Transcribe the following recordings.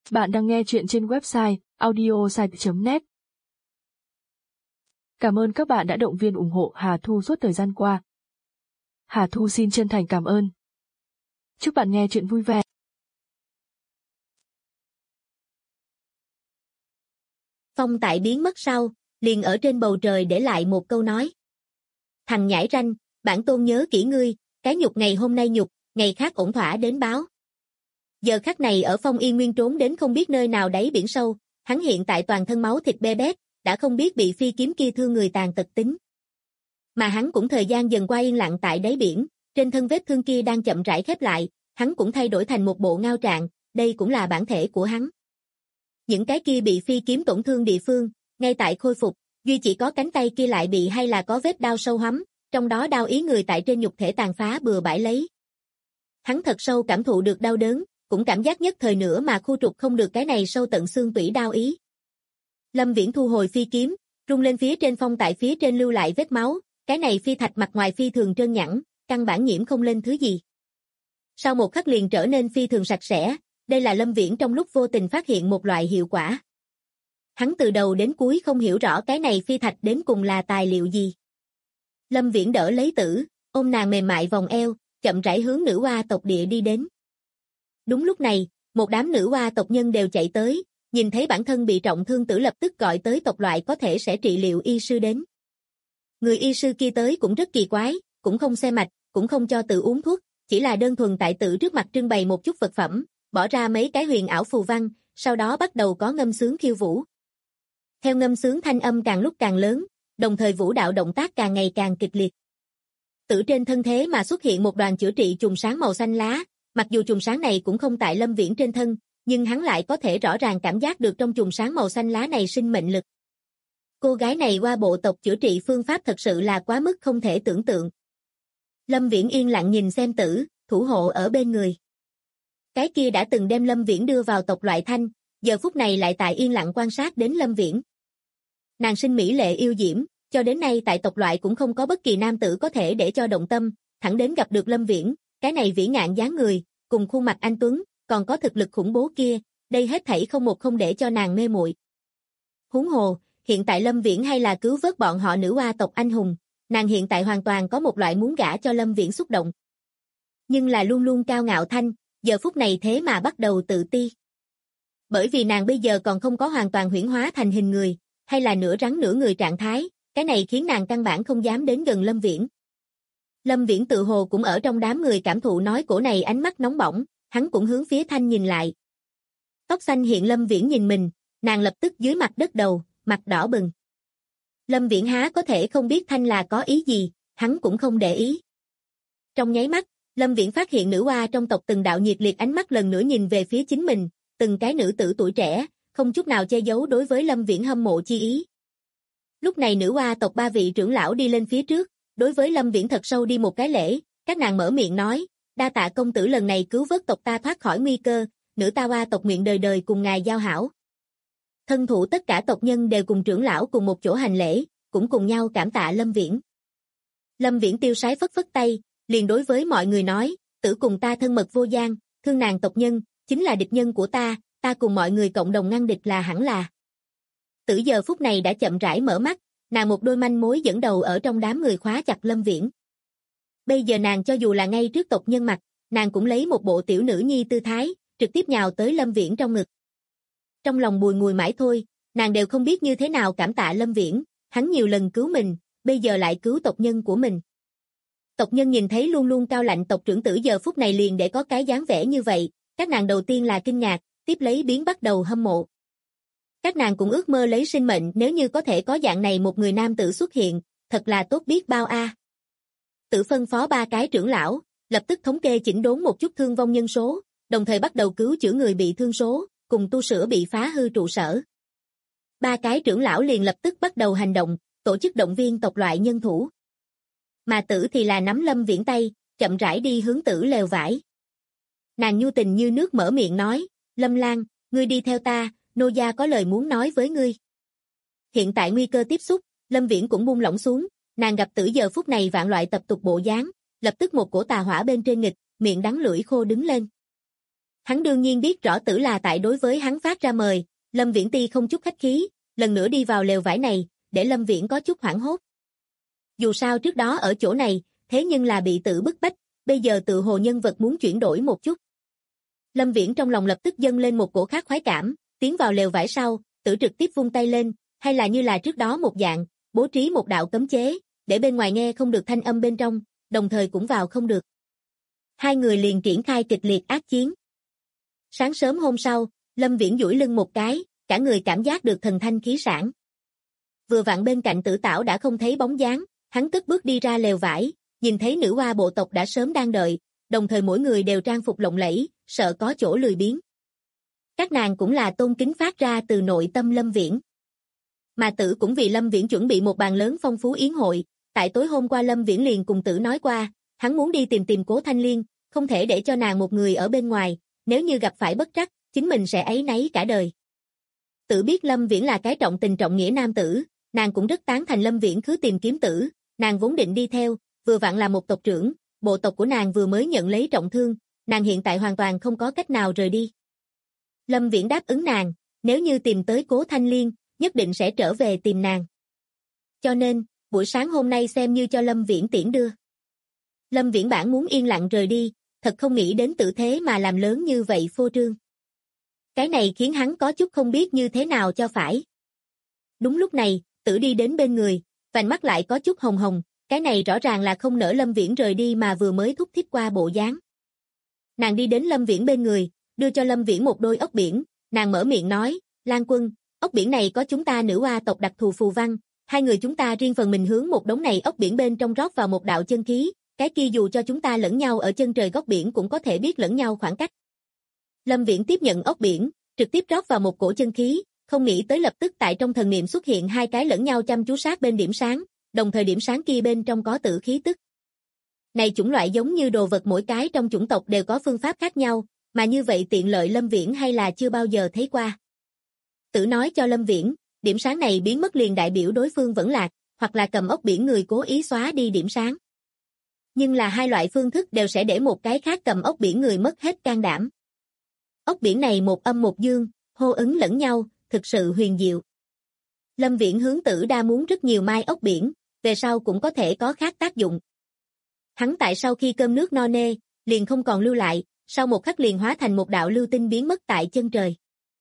Bạn đang nghe chuyện trên website audiosite.net. Cảm ơn các bạn đã động viên ủng hộ Hà Thu suốt thời gian qua. Hà Thu xin chân thành cảm ơn. Chúc bạn nghe chuyện vui vẻ. Phong Tại biến mất sau, liền ở trên bầu trời để lại một câu nói. Thằng nhãi ranh, bản tôn nhớ kỹ ngươi, cái nhục ngày hôm nay nhục, ngày khác ổn thỏa đến báo. Giờ khắc này ở Phong Yên Nguyên trốn đến không biết nơi nào đáy biển sâu, hắn hiện tại toàn thân máu thịt be bét, đã không biết bị phi kiếm kia thương người tàn tật tính. Mà hắn cũng thời gian dần qua yên lặng tại đáy biển, trên thân vết thương kia đang chậm rãi khép lại, hắn cũng thay đổi thành một bộ ngao trạng, đây cũng là bản thể của hắn. Những cái kia bị phi kiếm tổn thương địa phương, ngay tại khôi phục, duy chỉ có cánh tay kia lại bị hay là có vết đao sâu hắm, trong đó đao ý người tại trên nhục thể tàn phá bừa bãi lấy. Hắn thật sâu cảm thụ được đau đớn, cũng cảm giác nhất thời nữa mà khu trục không được cái này sâu tận xương tủy đao ý. Lâm Viễn thu hồi phi kiếm, rung lên phía trên phong tại phía trên lưu lại vết máu, cái này phi thạch mặt ngoài phi thường trơn nhẵn, căn bản nhiễm không lên thứ gì. Sau một khắc liền trở nên phi thường sạch sẽ, đây là Lâm Viễn trong lúc vô tình phát hiện một loại hiệu quả. Hắn từ đầu đến cuối không hiểu rõ cái này phi thạch đến cùng là tài liệu gì. Lâm Viễn đỡ lấy Tử, ôm nàng mềm mại vòng eo, chậm rãi hướng nữ oa tộc địa đi đến. Đúng lúc này, một đám nữ oa tộc nhân đều chạy tới, nhìn thấy bản thân bị trọng thương Tử lập tức gọi tới tộc loại có thể sẽ trị liệu y sư đến. Người y sư kia tới cũng rất kỳ quái, cũng không xem mạch, cũng không cho Tử uống thuốc, chỉ là đơn thuần tại Tử trước mặt trưng bày một chút vật phẩm, bỏ ra mấy cái huyền ảo phù văn, sau đó bắt đầu có ngâm sướng khiêu vũ. Theo ngâm sướng thanh âm càng lúc càng lớn, đồng thời vũ đạo động tác càng ngày càng kịch liệt. Tử trên thân thế mà xuất hiện một đoàn chữa trị chùm sáng màu xanh lá, mặc dù chùm sáng này cũng không tại Lâm Viễn trên thân, nhưng hắn lại có thể rõ ràng cảm giác được trong chùm sáng màu xanh lá này sinh mệnh lực. Cô gái này qua bộ tộc chữa trị phương pháp thật sự là quá mức không thể tưởng tượng. Lâm Viễn yên lặng nhìn xem Tử, thủ hộ ở bên người. Cái kia đã từng đem Lâm Viễn đưa vào tộc loại thanh, giờ phút này lại tại yên lặng quan sát đến Lâm Viễn. Nàng sinh mỹ lệ yêu diễm, cho đến nay tại tộc loại cũng không có bất kỳ nam tử có thể để cho động tâm, thẳng đến gặp được Lâm Viễn, cái này vĩ ngạn dáng người, cùng khuôn mặt anh tuấn, còn có thực lực khủng bố kia, đây hết thảy không một không để cho nàng mê muội. Huống hồ, hiện tại Lâm Viễn hay là cứu vớt bọn họ nữ oa tộc anh hùng, nàng hiện tại hoàn toàn có một loại muốn gả cho Lâm Viễn xúc động. Nhưng là luôn luôn cao ngạo thanh, giờ phút này thế mà bắt đầu tự ti. Bởi vì nàng bây giờ còn không có hoàn toàn huyễn hóa thành hình người, hay là nửa rắn nửa người trạng thái, cái này khiến nàng căn bản không dám đến gần Lâm Viễn. Lâm Viễn tự hồ cũng ở trong đám người cảm thụ nói cổ này ánh mắt nóng bỏng, hắn cũng hướng phía Thanh nhìn lại. Tóc xanh hiện Lâm Viễn nhìn mình, nàng lập tức dưới mặt đất đầu, mặt đỏ bừng. Lâm Viễn há có thể không biết Thanh là có ý gì, hắn cũng không để ý. Trong nháy mắt, Lâm Viễn phát hiện nữ oa trong tộc từng đạo nhiệt liệt ánh mắt lần nữa nhìn về phía chính mình, từng cái nữ tử tuổi trẻ, không chút nào che giấu đối với Lâm Viễn hâm mộ chi ý. Lúc này nữ oa tộc ba vị trưởng lão đi lên phía trước, đối với Lâm Viễn thật sâu đi một cái lễ, các nàng mở miệng nói, đa tạ công tử lần này cứu vớt tộc ta thoát khỏi nguy cơ, nữ ta oa tộc nguyện đời đời cùng ngài giao hảo. Thân thủ tất cả tộc nhân đều cùng trưởng lão cùng một chỗ hành lễ, cũng cùng nhau cảm tạ Lâm Viễn. Lâm Viễn tiêu sái phất phất tay, liền đối với mọi người nói, Tử cùng ta thân mật vô gian, thương nàng tộc nhân, chính là địch nhân của ta cùng mọi người cộng đồng ngăn địch là hẳn là. Tử giờ phút này đã chậm rãi mở mắt, nàng một đôi manh mối dẫn đầu ở trong đám người khóa chặt Lâm Viễn. Bây giờ nàng cho dù là ngay trước tộc nhân mặt, nàng cũng lấy một bộ tiểu nữ nhi tư thái, trực tiếp nhào tới Lâm Viễn trong ngực. Trong lòng bùi ngùi mãi thôi, nàng đều không biết như thế nào cảm tạ Lâm Viễn, hắn nhiều lần cứu mình, bây giờ lại cứu tộc nhân của mình. Tộc nhân nhìn thấy luôn luôn cao lạnh tộc trưởng Tử giờ phút này liền để có cái dáng vẻ như vậy, các nàng đầu tiên là kinh ngạc, tiếp lấy biến bắt đầu hâm mộ. Các nàng cũng ước mơ lấy sinh mệnh nếu như có thể có dạng này một người nam tử xuất hiện, thật là tốt biết bao a. Tử phân phó ba cái trưởng lão, lập tức thống kê chỉnh đốn một chút thương vong nhân số, đồng thời bắt đầu cứu chữa người bị thương số, cùng tu sửa bị phá hư trụ sở. Ba cái trưởng lão liền lập tức bắt đầu hành động, tổ chức động viên tộc loại nhân thủ. Mà Tử thì là nắm Lâm Viễn tay, chậm rãi đi hướng Tử lều vải. Nàng nhu tình như nước mở miệng nói, Lâm Lan, ngươi đi theo ta, nô gia có lời muốn nói với ngươi. Hiện tại nguy cơ tiếp xúc, Lâm Viễn cũng buông lỏng xuống, nàng gặp Tử giờ phút này vạn loại tập tục bộ dáng, lập tức một cổ tà hỏa bên trên nghịch, miệng đắng lưỡi khô đứng lên. Hắn đương nhiên biết rõ Tử là tại đối với hắn phát ra mời, Lâm Viễn Ti không chút khách khí, lần nữa đi vào lều vải này, để Lâm Viễn có chút hoảng hốt. Dù sao trước đó ở chỗ này, thế nhưng là bị Tử bức bách, bây giờ tự hồ nhân vật muốn chuyển đổi một chút. Lâm Viễn trong lòng lập tức dâng lên một cổ khát khoái cảm, tiến vào lều vải sau, Tử trực tiếp vung tay lên, hay là như là trước đó một dạng, bố trí một đạo cấm chế, để bên ngoài nghe không được thanh âm bên trong, đồng thời cũng vào không được. Hai người liền triển khai kịch liệt ác chiến. Sáng sớm hôm sau, Lâm Viễn duỗi lưng một cái, cả người cảm giác được thần thanh khí sảng. Vừa vặn bên cạnh Tử Tảo đã không thấy bóng dáng, hắn cất bước đi ra lều vải, nhìn thấy nữ hoa bộ tộc đã sớm đang đợi, đồng thời mỗi người đều trang phục lộng lẫy, sợ có chỗ lười biếng. Các nàng cũng là tôn kính phát ra từ nội tâm Lâm Viễn. Mà Tử cũng vì Lâm Viễn chuẩn bị một bàn lớn phong phú yến hội, tại tối hôm qua Lâm Viễn liền cùng Tử nói qua, hắn muốn đi tìm Cố Thanh Liên, không thể để cho nàng một người ở bên ngoài, nếu như gặp phải bất trắc, chính mình sẽ áy náy cả đời. Tử biết Lâm Viễn là cái trọng tình trọng nghĩa nam tử, nàng cũng rất tán thành Lâm Viễn cứ tìm kiếm Tử, nàng vốn định đi theo, vừa vặn là một tộc trưởng, bộ tộc của nàng vừa mới nhận lấy trọng thương, nàng hiện tại hoàn toàn không có cách nào rời đi. Lâm Viễn đáp ứng nàng, nếu như tìm tới Cố Thanh Liên, nhất định sẽ trở về tìm nàng. Cho nên, buổi sáng hôm nay xem như cho Lâm Viễn tiễn đưa. Lâm Viễn bản muốn yên lặng rời đi, thật không nghĩ đến Tử thế mà làm lớn như vậy phô trương. Cái này khiến hắn có chút không biết như thế nào cho phải. Đúng lúc này, Tử đi đến bên người, vành mắt lại có chút hồng hồng, cái này rõ ràng là không nỡ Lâm Viễn rời đi mà vừa mới thúc thích qua bộ dáng. Nàng đi đến Lâm Viễn bên người, đưa cho Lâm Viễn một đôi ốc biển, nàng mở miệng nói, Lan Quân, ốc biển này có chúng ta nữ hoa tộc đặc thù phù văn, hai người chúng ta riêng phần mình hướng một đống này ốc biển bên trong rót vào một đạo chân khí, cái kia dù cho chúng ta lẫn nhau ở chân trời góc biển cũng có thể biết lẫn nhau khoảng cách. Lâm Viễn tiếp nhận ốc biển, trực tiếp rót vào một cổ chân khí, không nghĩ tới lập tức tại trong thần niệm xuất hiện hai cái lẫn nhau chăm chú sát bên điểm sáng, đồng thời điểm sáng kia bên trong có Tử khí tức. Này chủng loại giống như đồ vật mỗi cái trong chủng tộc đều có phương pháp khác nhau, mà như vậy tiện lợi Lâm Viễn hay là chưa bao giờ thấy qua. Tử nói cho Lâm Viễn, điểm sáng này biến mất liền đại biểu đối phương vẫn lạc, hoặc là cầm ốc biển người cố ý xóa đi điểm sáng. Nhưng là hai loại phương thức đều sẽ để một cái khác cầm ốc biển người mất hết can đảm. Ốc biển này một âm một dương, hô ứng lẫn nhau, thực sự huyền diệu. Lâm Viễn hướng Tử đa muốn rất nhiều mai ốc biển, về sau cũng có thể có khác tác dụng. Hắn tại sau khi cơm nước no nê, liền không còn lưu lại, sau một khắc liền hóa thành một đạo lưu tinh biến mất tại chân trời.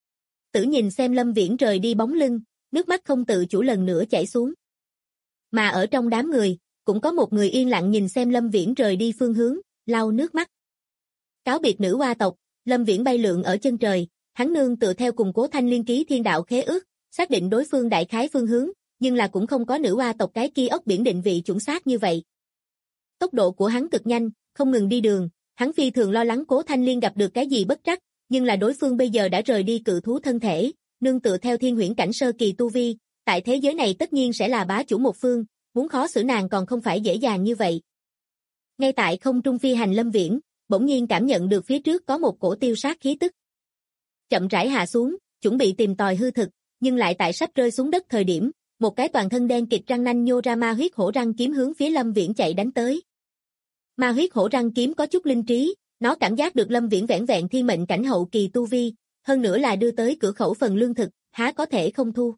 Tử nhìn xem Lâm Viễn rời đi bóng lưng, nước mắt không tự chủ lần nữa chảy xuống. Mà ở trong đám người, cũng có một người yên lặng nhìn xem Lâm Viễn rời đi phương hướng, lau nước mắt. Cáo biệt nữ hoa tộc, Lâm Viễn bay lượn ở chân trời, hắn nương tựa theo cùng Cố Thanh Liên ký thiên đạo khế ước, xác định đối phương đại khái phương hướng, nhưng là cũng không có nữ hoa tộc cái kia ốc biển định vị chuẩn xác như vậy. Tốc độ của hắn cực nhanh, không ngừng đi đường, hắn phi thường lo lắng Cố Thanh Liên gặp được cái gì bất trắc, nhưng là đối phương bây giờ đã rời đi cự thú thân thể, nương tựa theo thiên huyễn cảnh sơ kỳ tu vi, tại thế giới này tất nhiên sẽ là bá chủ một phương, muốn khó xử nàng còn không phải dễ dàng như vậy. Ngay tại không trung phi hành Lâm Viễn, bỗng nhiên cảm nhận được phía trước có một cổ tiêu sát khí tức. Chậm rãi hạ xuống, chuẩn bị tìm tòi hư thực, nhưng lại tại sắp rơi xuống đất thời điểm, một cái toàn thân đen kịt răng nanh nhô ra ma huyết hổ răng kiếm hướng phía Lâm Viễn chạy đánh tới. Ma huyết hổ răng kiếm có chút linh trí, nó cảm giác được Lâm Viễn vẻn vẹn thiên mệnh cảnh hậu kỳ tu vi, hơn nữa là đưa tới cửa khẩu phần lương thực, há có thể không thu.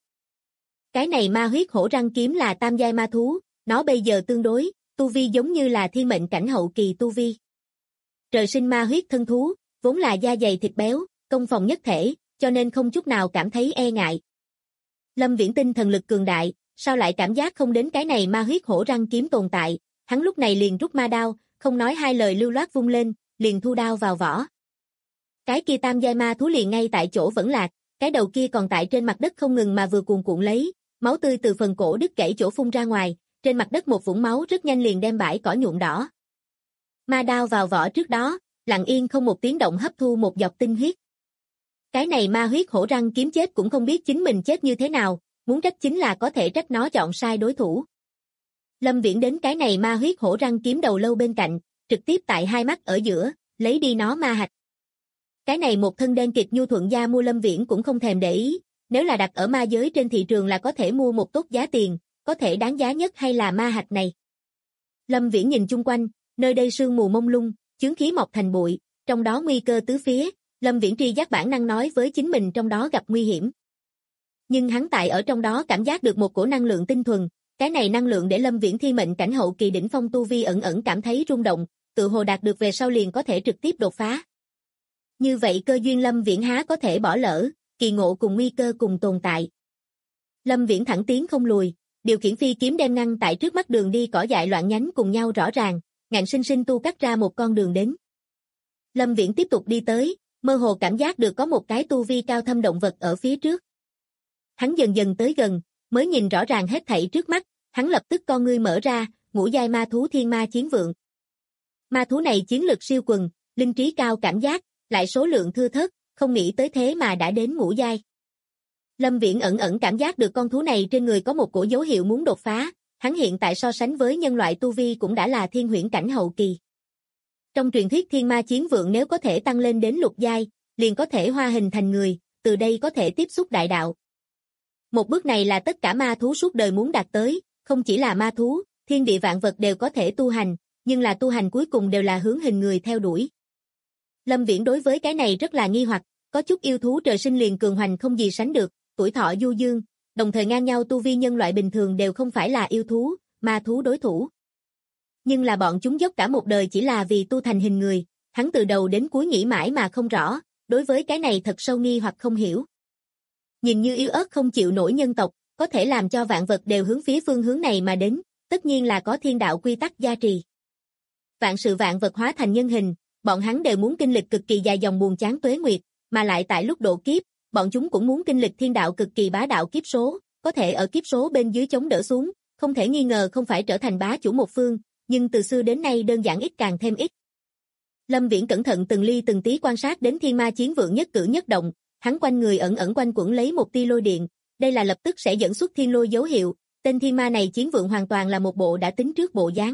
Cái này ma huyết hổ răng kiếm là tam giai ma thú, nó bây giờ tương đối, tu vi giống như là thiên mệnh cảnh hậu kỳ tu vi. Trời sinh ma huyết thân thú, vốn là da dày thịt béo, công phòng nhất thể, cho nên không chút nào cảm thấy e ngại. Lâm Viễn tinh thần lực cường đại, sao lại cảm giác không đến cái này ma huyết hổ răng kiếm tồn tại, hắn lúc này liền rút ma đao, không nói hai lời lưu loát vung lên, liền thu đao vào vỏ. Cái kia tam giai ma thú liền ngay tại chỗ vẫn lạc, cái đầu kia còn tại trên mặt đất không ngừng mà vừa cuồn cuộn lấy, máu tươi từ phần cổ đứt gãy chỗ phun ra ngoài, trên mặt đất một vũng máu rất nhanh liền đem bãi cỏ nhuộm đỏ. Ma đao vào vỏ trước đó, lặng yên không một tiếng động hấp thu một giọt tinh huyết. Cái này ma huyết hổ răng kiếm chết cũng không biết chính mình chết như thế nào, muốn trách chính là có thể trách nó chọn sai đối thủ. Lâm Viễn đến cái này ma huyết hổ răng kiếm đầu lâu bên cạnh, trực tiếp tại hai mắt ở giữa, lấy đi nó ma hạch. Cái này một thân đen kịt nhu thuận da mua Lâm Viễn cũng không thèm để ý, nếu là đặt ở ma giới trên thị trường là có thể mua một tốt giá tiền, có thể đáng giá nhất hay là ma hạch này. Lâm Viễn nhìn chung quanh, nơi đây sương mù mông lung, chướng khí mọc thành bụi, trong đó nguy cơ tứ phía, Lâm Viễn tri giác bản năng nói với chính mình trong đó gặp nguy hiểm. Nhưng hắn tại ở trong đó cảm giác được một cổ năng lượng tinh thuần, cái này năng lượng để Lâm Viễn thi mệnh cảnh hậu kỳ đỉnh phong tu vi ẩn ẩn cảm thấy rung động, tự hồ đạt được về sau liền có thể trực tiếp đột phá. Như vậy cơ duyên Lâm Viễn há có thể bỏ lỡ, kỳ ngộ cùng nguy cơ cùng tồn tại. Lâm Viễn thẳng tiến không lùi, điều khiển phi kiếm đem ngăn tại trước mắt đường đi cỏ dại loạn nhánh cùng nhau rõ ràng, ngạnh sinh sinh tu cắt ra một con đường đến. Lâm Viễn tiếp tục đi tới, mơ hồ cảm giác được có một cái tu vi cao thâm động vật ở phía trước. Hắn dần dần tới gần, mới nhìn rõ ràng hết thảy trước mắt, hắn lập tức con ngươi mở ra, ngũ giai ma thú thiên ma chiến vượng. Ma thú này chiến lực siêu quần, linh trí cao cảm giác, lại số lượng thưa thớt, không nghĩ tới thế mà đã đến ngũ giai. Lâm Viễn ẩn ẩn cảm giác được con thú này trên người có một cổ dấu hiệu muốn đột phá, hắn hiện tại so sánh với nhân loại tu vi cũng đã là thiên huyễn cảnh hậu kỳ. Trong truyền thuyết thiên ma chiến vượng nếu có thể tăng lên đến lục giai, liền có thể hóa hình thành người, từ đây có thể tiếp xúc đại đạo. Một bước này là tất cả ma thú suốt đời muốn đạt tới, không chỉ là ma thú, thiên địa vạn vật đều có thể tu hành, nhưng là tu hành cuối cùng đều là hướng hình người theo đuổi. Lâm Viễn đối với cái này rất là nghi hoặc, có chút yêu thú trời sinh liền cường hoành không gì sánh được, tuổi thọ du dương, đồng thời ngang nhau tu vi nhân loại bình thường đều không phải là yêu thú, ma thú đối thủ. Nhưng là bọn chúng dốc cả một đời chỉ là vì tu thành hình người, hắn từ đầu đến cuối nghĩ mãi mà không rõ, đối với cái này thật sâu nghi hoặc không hiểu. Nhìn như yếu ớt không chịu nổi nhân tộc, có thể làm cho vạn vật đều hướng phía phương hướng này mà đến, tất nhiên là có thiên đạo quy tắc gia trì. Vạn sự vạn vật hóa thành nhân hình, bọn hắn đều muốn kinh lịch cực kỳ dài dòng buồn chán tuế nguyệt, mà lại tại lúc độ kiếp, bọn chúng cũng muốn kinh lịch thiên đạo cực kỳ bá đạo kiếp số, có thể ở kiếp số bên dưới chống đỡ xuống, không thể nghi ngờ không phải trở thành bá chủ một phương, nhưng từ xưa đến nay đơn giản ít càng thêm ít. Lâm Viễn cẩn thận từng ly từng tí quan sát đến thiên ma chiến vượng nhất cử nhất động, hắn quanh người ẩn ẩn quanh quẩn lấy một tia lôi điện, đây là lập tức sẽ dẫn xuất thiên lôi dấu hiệu, tên thiên ma này chiến vượng hoàn toàn là một bộ đã tính trước bộ dáng.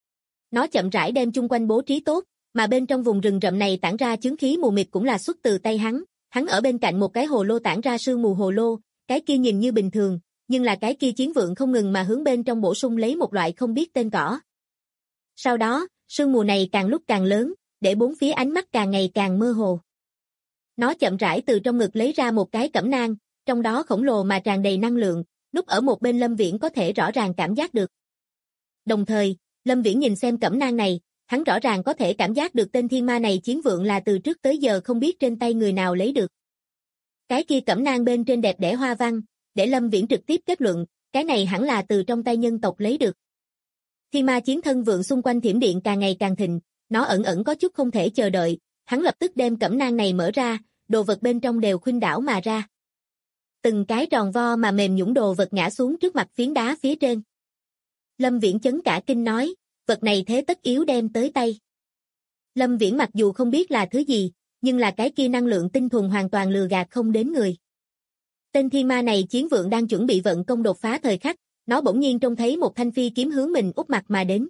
Nó chậm rãi đem chung quanh bố trí tốt, mà bên trong vùng rừng rậm này tản ra chướng khí mù mịt cũng là xuất từ tay hắn ở bên cạnh một cái hồ lô tản ra sương mù hồ lô, cái kia nhìn như bình thường, nhưng là cái kia chiến vượng không ngừng mà hướng bên trong bổ sung lấy một loại không biết tên cỏ. Sau đó, sương mù này càng lúc càng lớn, để bốn phía ánh mắt càng ngày càng mơ hồ. Nó chậm rãi từ trong ngực lấy ra một cái cẩm nang, trong đó khổng lồ mà tràn đầy năng lượng, núp ở một bên Lâm Viễn có thể rõ ràng cảm giác được. Đồng thời, Lâm Viễn nhìn xem cẩm nang này, hắn rõ ràng có thể cảm giác được tên thiên ma này chiến vượng là từ trước tới giờ không biết trên tay người nào lấy được. Cái kia cẩm nang bên trên đẹp đẽ hoa văn, để Lâm Viễn trực tiếp kết luận, cái này hẳn là từ trong tay nhân tộc lấy được. Thiên ma chiến thân vượng xung quanh thiểm điện càng ngày càng thịnh, nó ẩn ẩn có chút không thể chờ đợi, hắn lập tức đem cẩm nang này mở ra, đồ vật bên trong đều khuynh đảo mà ra. Từng cái tròn vo mà mềm nhũn đồ vật ngã xuống trước mặt phiến đá phía trên. Lâm Viễn chấn cả kinh nói, vật này thế tất yếu đem tới tay. Lâm Viễn mặc dù không biết là thứ gì, nhưng là cái kia năng lượng tinh thuần hoàn toàn lừa gạt không đến người. Tên thiên ma này chiến vượng đang chuẩn bị vận công đột phá thời khắc, nó bỗng nhiên trông thấy một thanh phi kiếm hướng mình úp mặt mà đến.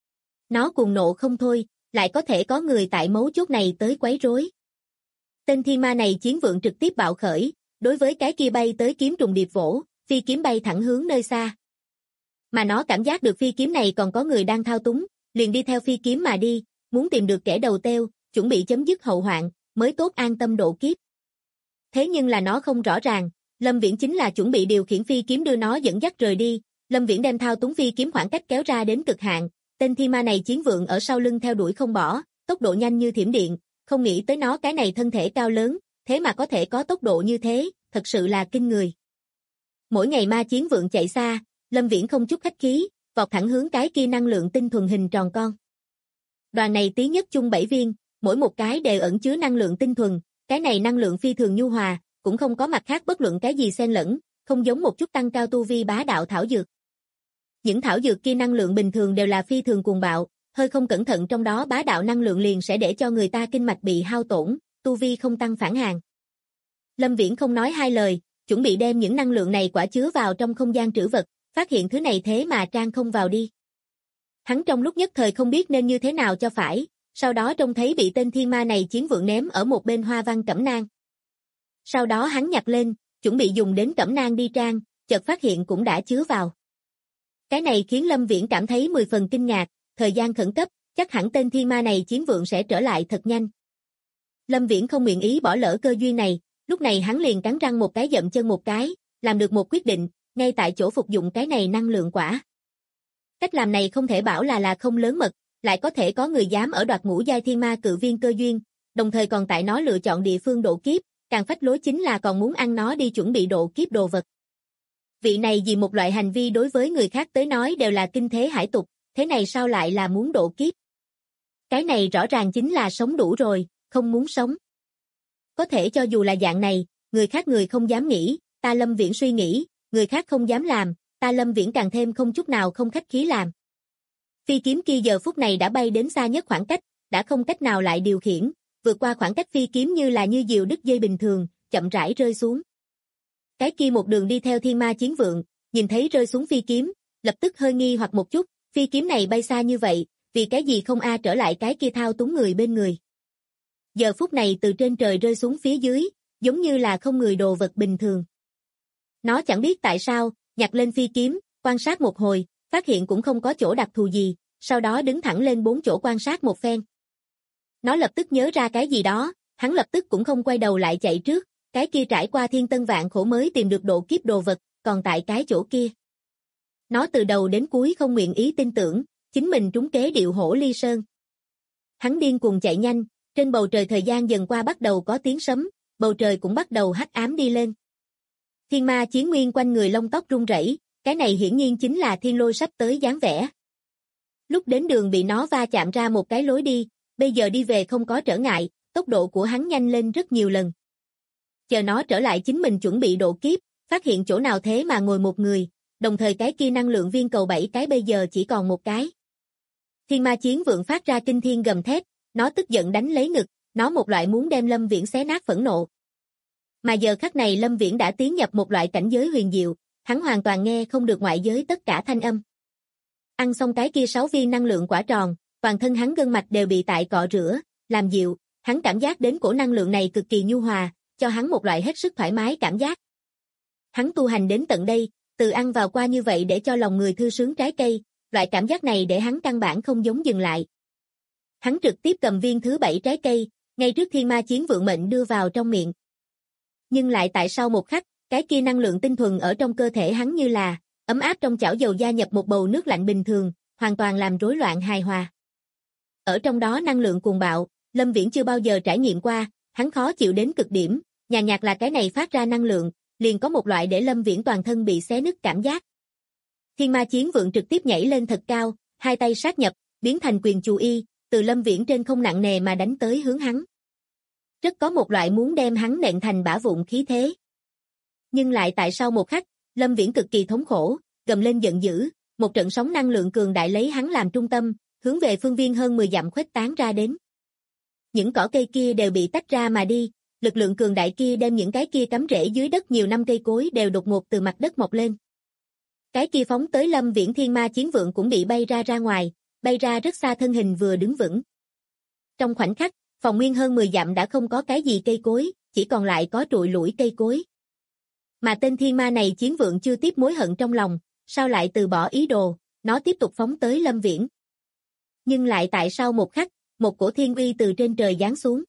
Nó cuồng nộ không thôi, lại có thể có người tại mấu chốt này tới quấy rối. Tên thiên ma này chiến vượng trực tiếp bạo khởi, đối với cái kia bay tới kiếm trùng điệp vỗ, phi kiếm bay thẳng hướng nơi xa. Mà nó cảm giác được phi kiếm này còn có người đang thao túng, liền đi theo phi kiếm mà đi, muốn tìm được kẻ đầu têu, chuẩn bị chấm dứt hậu hoạn, mới tốt an tâm độ kiếp. Thế nhưng là nó không rõ ràng, Lâm Viễn chính là chuẩn bị điều khiển phi kiếm đưa nó dẫn dắt rời đi, Lâm Viễn đem thao túng phi kiếm khoảng cách kéo ra đến cực hạn, tên thiên ma này chiến vượng ở sau lưng theo đuổi không bỏ, tốc độ nhanh như thiểm điện, không nghĩ tới nó cái này thân thể cao lớn, thế mà có thể có tốc độ như thế, thật sự là kinh người. Mỗi ngày ma chiến vượng chạy xa, Lâm Viễn không chút khách khí, vọt thẳng hướng cái kia năng lượng tinh thuần hình tròn con. Đoàn này tí nhất chung 7 viên, mỗi một cái đều ẩn chứa năng lượng tinh thuần, cái này năng lượng phi thường nhu hòa, cũng không có mặt khác bất luận cái gì xen lẫn, không giống một chút tăng cao tu vi bá đạo thảo dược. Những thảo dược kia năng lượng bình thường đều là phi thường cuồng bạo, hơi không cẩn thận trong đó bá đạo năng lượng liền sẽ để cho người ta kinh mạch bị hao tổn, tu vi không tăng phản hàng. Lâm Viễn không nói hai lời, chuẩn bị đem những năng lượng này quả chứa vào trong không gian trữ vật, phát hiện thứ này thế mà trang không vào đi. Hắn trong lúc nhất thời không biết nên như thế nào cho phải, sau đó trông thấy bị tên thiên ma này chiến vượng ném ở một bên hoa văn cẩm nang. Sau đó hắn nhặt lên, chuẩn bị dùng đến cẩm nang đi trang, chợt phát hiện cũng đã chứa vào. Cái này khiến Lâm Viễn cảm thấy 10 phần kinh ngạc, thời gian khẩn cấp, chắc hẳn tên thiên ma này chiến vượng sẽ trở lại thật nhanh. Lâm Viễn không nguyện ý bỏ lỡ cơ duyên này, lúc này hắn liền cắn răng một cái dậm chân một cái, làm được một quyết định, ngay tại chỗ phục dụng cái này năng lượng quả. Cách làm này không thể bảo là không lớn mật, lại có thể có người dám ở đoạt ngũ giai thiên ma cự viên cơ duyên, đồng thời còn tại nó lựa chọn địa phương độ kiếp, càng phách lối chính là còn muốn ăn nó đi chuẩn bị độ kiếp đồ vật. Vị này vì một loại hành vi đối với người khác tới nói đều là kinh thế hải tục, thế này sao lại là muốn độ kiếp? Cái này rõ ràng chính là sống đủ rồi, không muốn sống. Có thể cho dù là dạng này, người khác người không dám nghĩ, ta Lâm Viễn suy nghĩ, người khác không dám làm, ta Lâm Viễn càng thêm không chút nào không khách khí làm. Phi kiếm kia giờ phút này đã bay đến xa nhất khoảng cách, đã không cách nào lại điều khiển, vượt qua khoảng cách phi kiếm như diều đứt dây bình thường, chậm rãi rơi xuống. Cái kia một đường đi theo thiên ma chiến vượng, nhìn thấy rơi xuống phi kiếm, lập tức hơi nghi hoặc một chút, phi kiếm này bay xa như vậy, vì cái gì không trở lại cái kia thao túng người bên người. Giờ phút này từ trên trời rơi xuống phía dưới, giống như là không người đồ vật bình thường. Nó chẳng biết tại sao, nhặt lên phi kiếm, quan sát một hồi, phát hiện cũng không có chỗ đặc thù gì, sau đó đứng thẳng lên 4 chỗ quan sát một phen. Nó lập tức nhớ ra cái gì đó, hắn lập tức cũng không quay đầu lại chạy trước, cái kia trải qua thiên tân vạn khổ mới tìm được độ kiếp đồ vật, còn tại cái chỗ kia. Nó từ đầu đến cuối không nguyện ý tin tưởng, chính mình trúng kế điệu hổ ly sơn. Hắn điên cuồng chạy nhanh, trên bầu trời thời gian dần qua bắt đầu có tiếng sấm, bầu trời cũng bắt đầu hắc ám đi lên. Thiên ma chiến nguyên quanh người lông tóc rung rẩy, cái này hiển nhiên chính là thiên lôi sắp tới dáng vẻ. Lúc đến đường bị nó va chạm ra một cái lối đi, bây giờ đi về không có trở ngại, tốc độ của hắn nhanh lên rất nhiều lần. Chờ nó trở lại chính mình chuẩn bị độ kiếp, phát hiện chỗ nào thế mà ngồi một người, đồng thời cái kia năng lượng viên cầu 7 cái bây giờ chỉ còn một cái. Thiên ma chiến vượng phát ra kinh thiên gầm thét, nó tức giận đánh lấy ngực, nó một loại muốn đem Lâm Viễn xé nát phẫn nộ. Mà giờ khắc này Lâm Viễn đã tiến nhập một loại cảnh giới huyền diệu, hắn hoàn toàn nghe không được ngoại giới tất cả thanh âm. Ăn xong cái kia 6 viên năng lượng quả tròn, toàn thân hắn gân mạch đều bị tại cọ rửa, làm dịu, hắn cảm giác đến cổ năng lượng này cực kỳ nhu hòa, cho hắn một loại hết sức thoải mái cảm giác. Hắn tu hành đến tận đây, từ ăn vào qua như vậy để cho lòng người thư sướng trái cây, loại cảm giác này để hắn căn bản không giống dừng lại. Hắn trực tiếp cầm viên thứ 7 trái cây, ngay trước thiên ma chiến vượng mệnh đưa vào trong miệng. Nhưng lại tại sau một khắc, cái kia năng lượng tinh thuần ở trong cơ thể hắn như là ấm áp trong chảo dầu gia nhập một bầu nước lạnh bình thường, hoàn toàn làm rối loạn hài hòa. Ở trong đó năng lượng cuồng bạo, Lâm Viễn chưa bao giờ trải nghiệm qua, hắn khó chịu đến cực điểm, nhàn nhạt là cái này phát ra năng lượng, liền có một loại để Lâm Viễn toàn thân bị xé nứt cảm giác. Thiên ma chiến vượng trực tiếp nhảy lên thật cao, hai tay sát nhập, biến thành quyền chù y, từ Lâm Viễn trên không nặng nề mà đánh tới hướng hắn. Rất có một loại muốn đem hắn nện thành bã vụn khí thế. Nhưng lại tại sau một khắc, Lâm Viễn cực kỳ thống khổ, gầm lên giận dữ, một trận sóng năng lượng cường đại lấy hắn làm trung tâm, hướng về phương viên hơn 10 dặm khuếch tán ra đến. Những cỏ cây kia đều bị tách ra mà đi, lực lượng cường đại kia đem những cái kia cắm rễ dưới đất nhiều năm cây cối đều đột ngột từ mặt đất mọc lên. Cái kia phóng tới Lâm Viễn thiên ma chiến vượng cũng bị bay ra ngoài, bay ra rất xa thân hình vừa đứng vững. Trong khoảnh khắc, phòng nguyên hơn 10 dặm đã không có cái gì cây cối, chỉ còn lại có trụi lủi cây cối. Mà tên thiên ma này chiến vượng chưa tiếp mối hận trong lòng, sao lại từ bỏ ý đồ, nó tiếp tục phóng tới Lâm Viễn. Nhưng lại tại sau một khắc, một cổ thiên uy từ trên trời giáng xuống.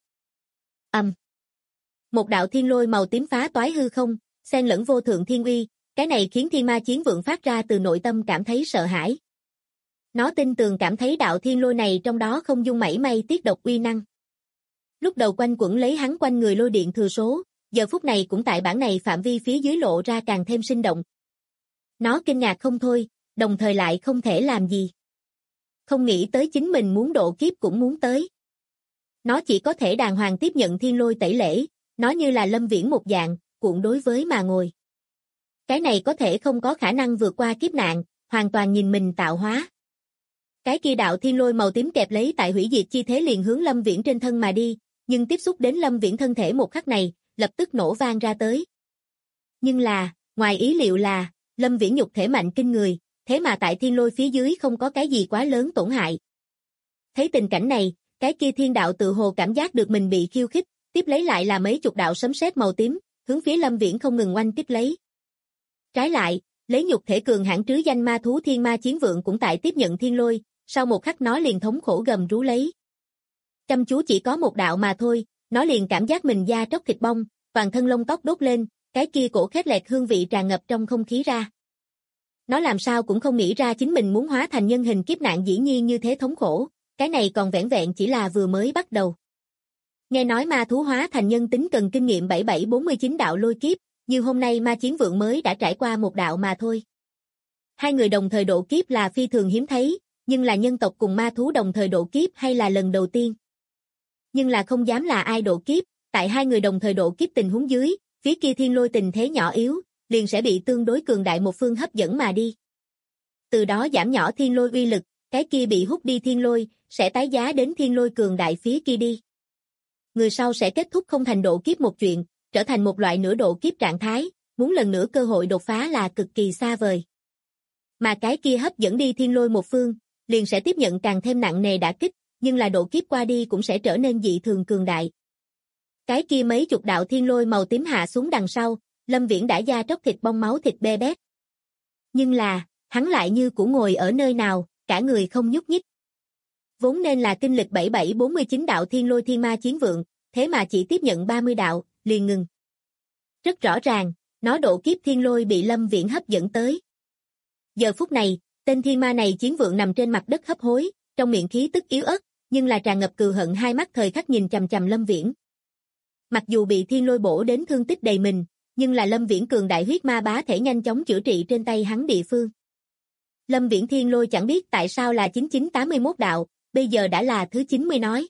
Một đạo thiên lôi màu tím phá toái hư không, xen lẫn vô thượng thiên uy, cái này khiến thiên ma chiến vượng phát ra từ nội tâm cảm thấy sợ hãi. Nó tin tường cảm thấy đạo thiên lôi này trong đó không dung mảy may tiết độc uy năng. Lúc đầu quanh quẩn lấy hắn quanh người lôi điện thừa số, giờ phút này cũng tại bản này phạm vi phía dưới lộ ra càng thêm sinh động. Nó kinh ngạc không thôi, đồng thời lại không thể làm gì. Không nghĩ tới chính mình muốn độ kiếp cũng muốn tới. Nó chỉ có thể đàng hoàng tiếp nhận thiên lôi tẩy lễ, nó như là Lâm Viễn một dạng, cuộn đối với mà ngồi. Cái này có thể không có khả năng vượt qua kiếp nạn, hoàn toàn nhìn mình tạo hóa. Cái kia đạo thiên lôi màu tím kẹp lấy tại hủy diệt chi thế liền hướng Lâm Viễn trên thân mà đi, nhưng tiếp xúc đến Lâm Viễn thân thể một khắc này, lập tức nổ vang ra tới. Nhưng là, ngoài ý liệu là, Lâm Viễn nhục thể mạnh kinh người, thế mà tại thiên lôi phía dưới không có cái gì quá lớn tổn hại. Thấy tình cảnh này, cái kia thiên đạo tự hồ cảm giác được mình bị khiêu khích, tiếp lấy lại là mấy chục đạo sấm sét màu tím, hướng phía Lâm Viễn không ngừng oanh kích lấy. Trái lại, lấy nhục thể cường hãn trứ danh ma thú thiên ma chiến vượng cũng tại tiếp nhận thiên lôi, sau một khắc nó liền thống khổ gầm rú lấy. Chăm chú chỉ có một đạo mà thôi, nó liền cảm giác mình da tróc thịt bong, toàn thân lông tóc đốt lên, cái kia cổ khét lẹt hương vị tràn ngập trong không khí ra. Nó làm sao cũng không nghĩ ra chính mình muốn hóa thành nhân hình kiếp nạn dĩ nhiên như thế thống khổ, cái này còn vẻn vẹn chỉ là vừa mới bắt đầu. Nghe nói ma thú hóa thành nhân tính cần kinh nghiệm 7749 đạo lôi kiếp, như hôm nay ma chiến vượng mới đã trải qua một đạo mà thôi. Hai người đồng thời độ kiếp là phi thường hiếm thấy, nhưng là nhân tộc cùng ma thú đồng thời độ kiếp hay là lần đầu tiên. Nhưng là không dám là ai độ kiếp, tại hai người đồng thời độ kiếp tình huống dưới, phía kia thiên lôi tình thế nhỏ yếu, liền sẽ bị tương đối cường đại một phương hấp dẫn mà đi. Từ đó giảm nhỏ thiên lôi uy lực, cái kia bị hút đi thiên lôi, sẽ tái giá đến thiên lôi cường đại phía kia đi. Người sau sẽ kết thúc không thành độ kiếp một chuyện, trở thành một loại nửa độ kiếp trạng thái, muốn lần nữa cơ hội đột phá là cực kỳ xa vời. Mà cái kia hấp dẫn đi thiên lôi một phương, liền sẽ tiếp nhận càng thêm nặng nề đả kích, nhưng là độ kiếp qua đi cũng sẽ trở nên dị thường cường đại. Cái kia mấy chục đạo thiên lôi màu tím hạ xuống đằng sau, Lâm Viễn đã da tróc thịt bong máu thịt be bét. Nhưng là, hắn lại như cũ ngồi ở nơi nào, cả người không nhúc nhích. Vốn nên là kinh lịch 7749 đạo thiên lôi thiên ma chiến vượng, thế mà chỉ tiếp nhận 30 đạo, liền ngừng. Rất rõ ràng, nó độ kiếp thiên lôi bị Lâm Viễn hấp dẫn tới. Giờ phút này, tên thiên ma này chiến vượng nằm trên mặt đất hấp hối, trong miệng khí tức yếu ớt, nhưng là tràn ngập cừu hận hai mắt thời khắc nhìn chằm chằm Lâm Viễn. Mặc dù bị thiên lôi bổ đến thương tích đầy mình, nhưng là Lâm Viễn cường đại huyết ma bá thể nhanh chóng chữa trị trên tay hắn địa phương. Lâm Viễn thiên lôi chẳng biết tại sao là 9981 đạo, bây giờ đã là thứ 90 nói.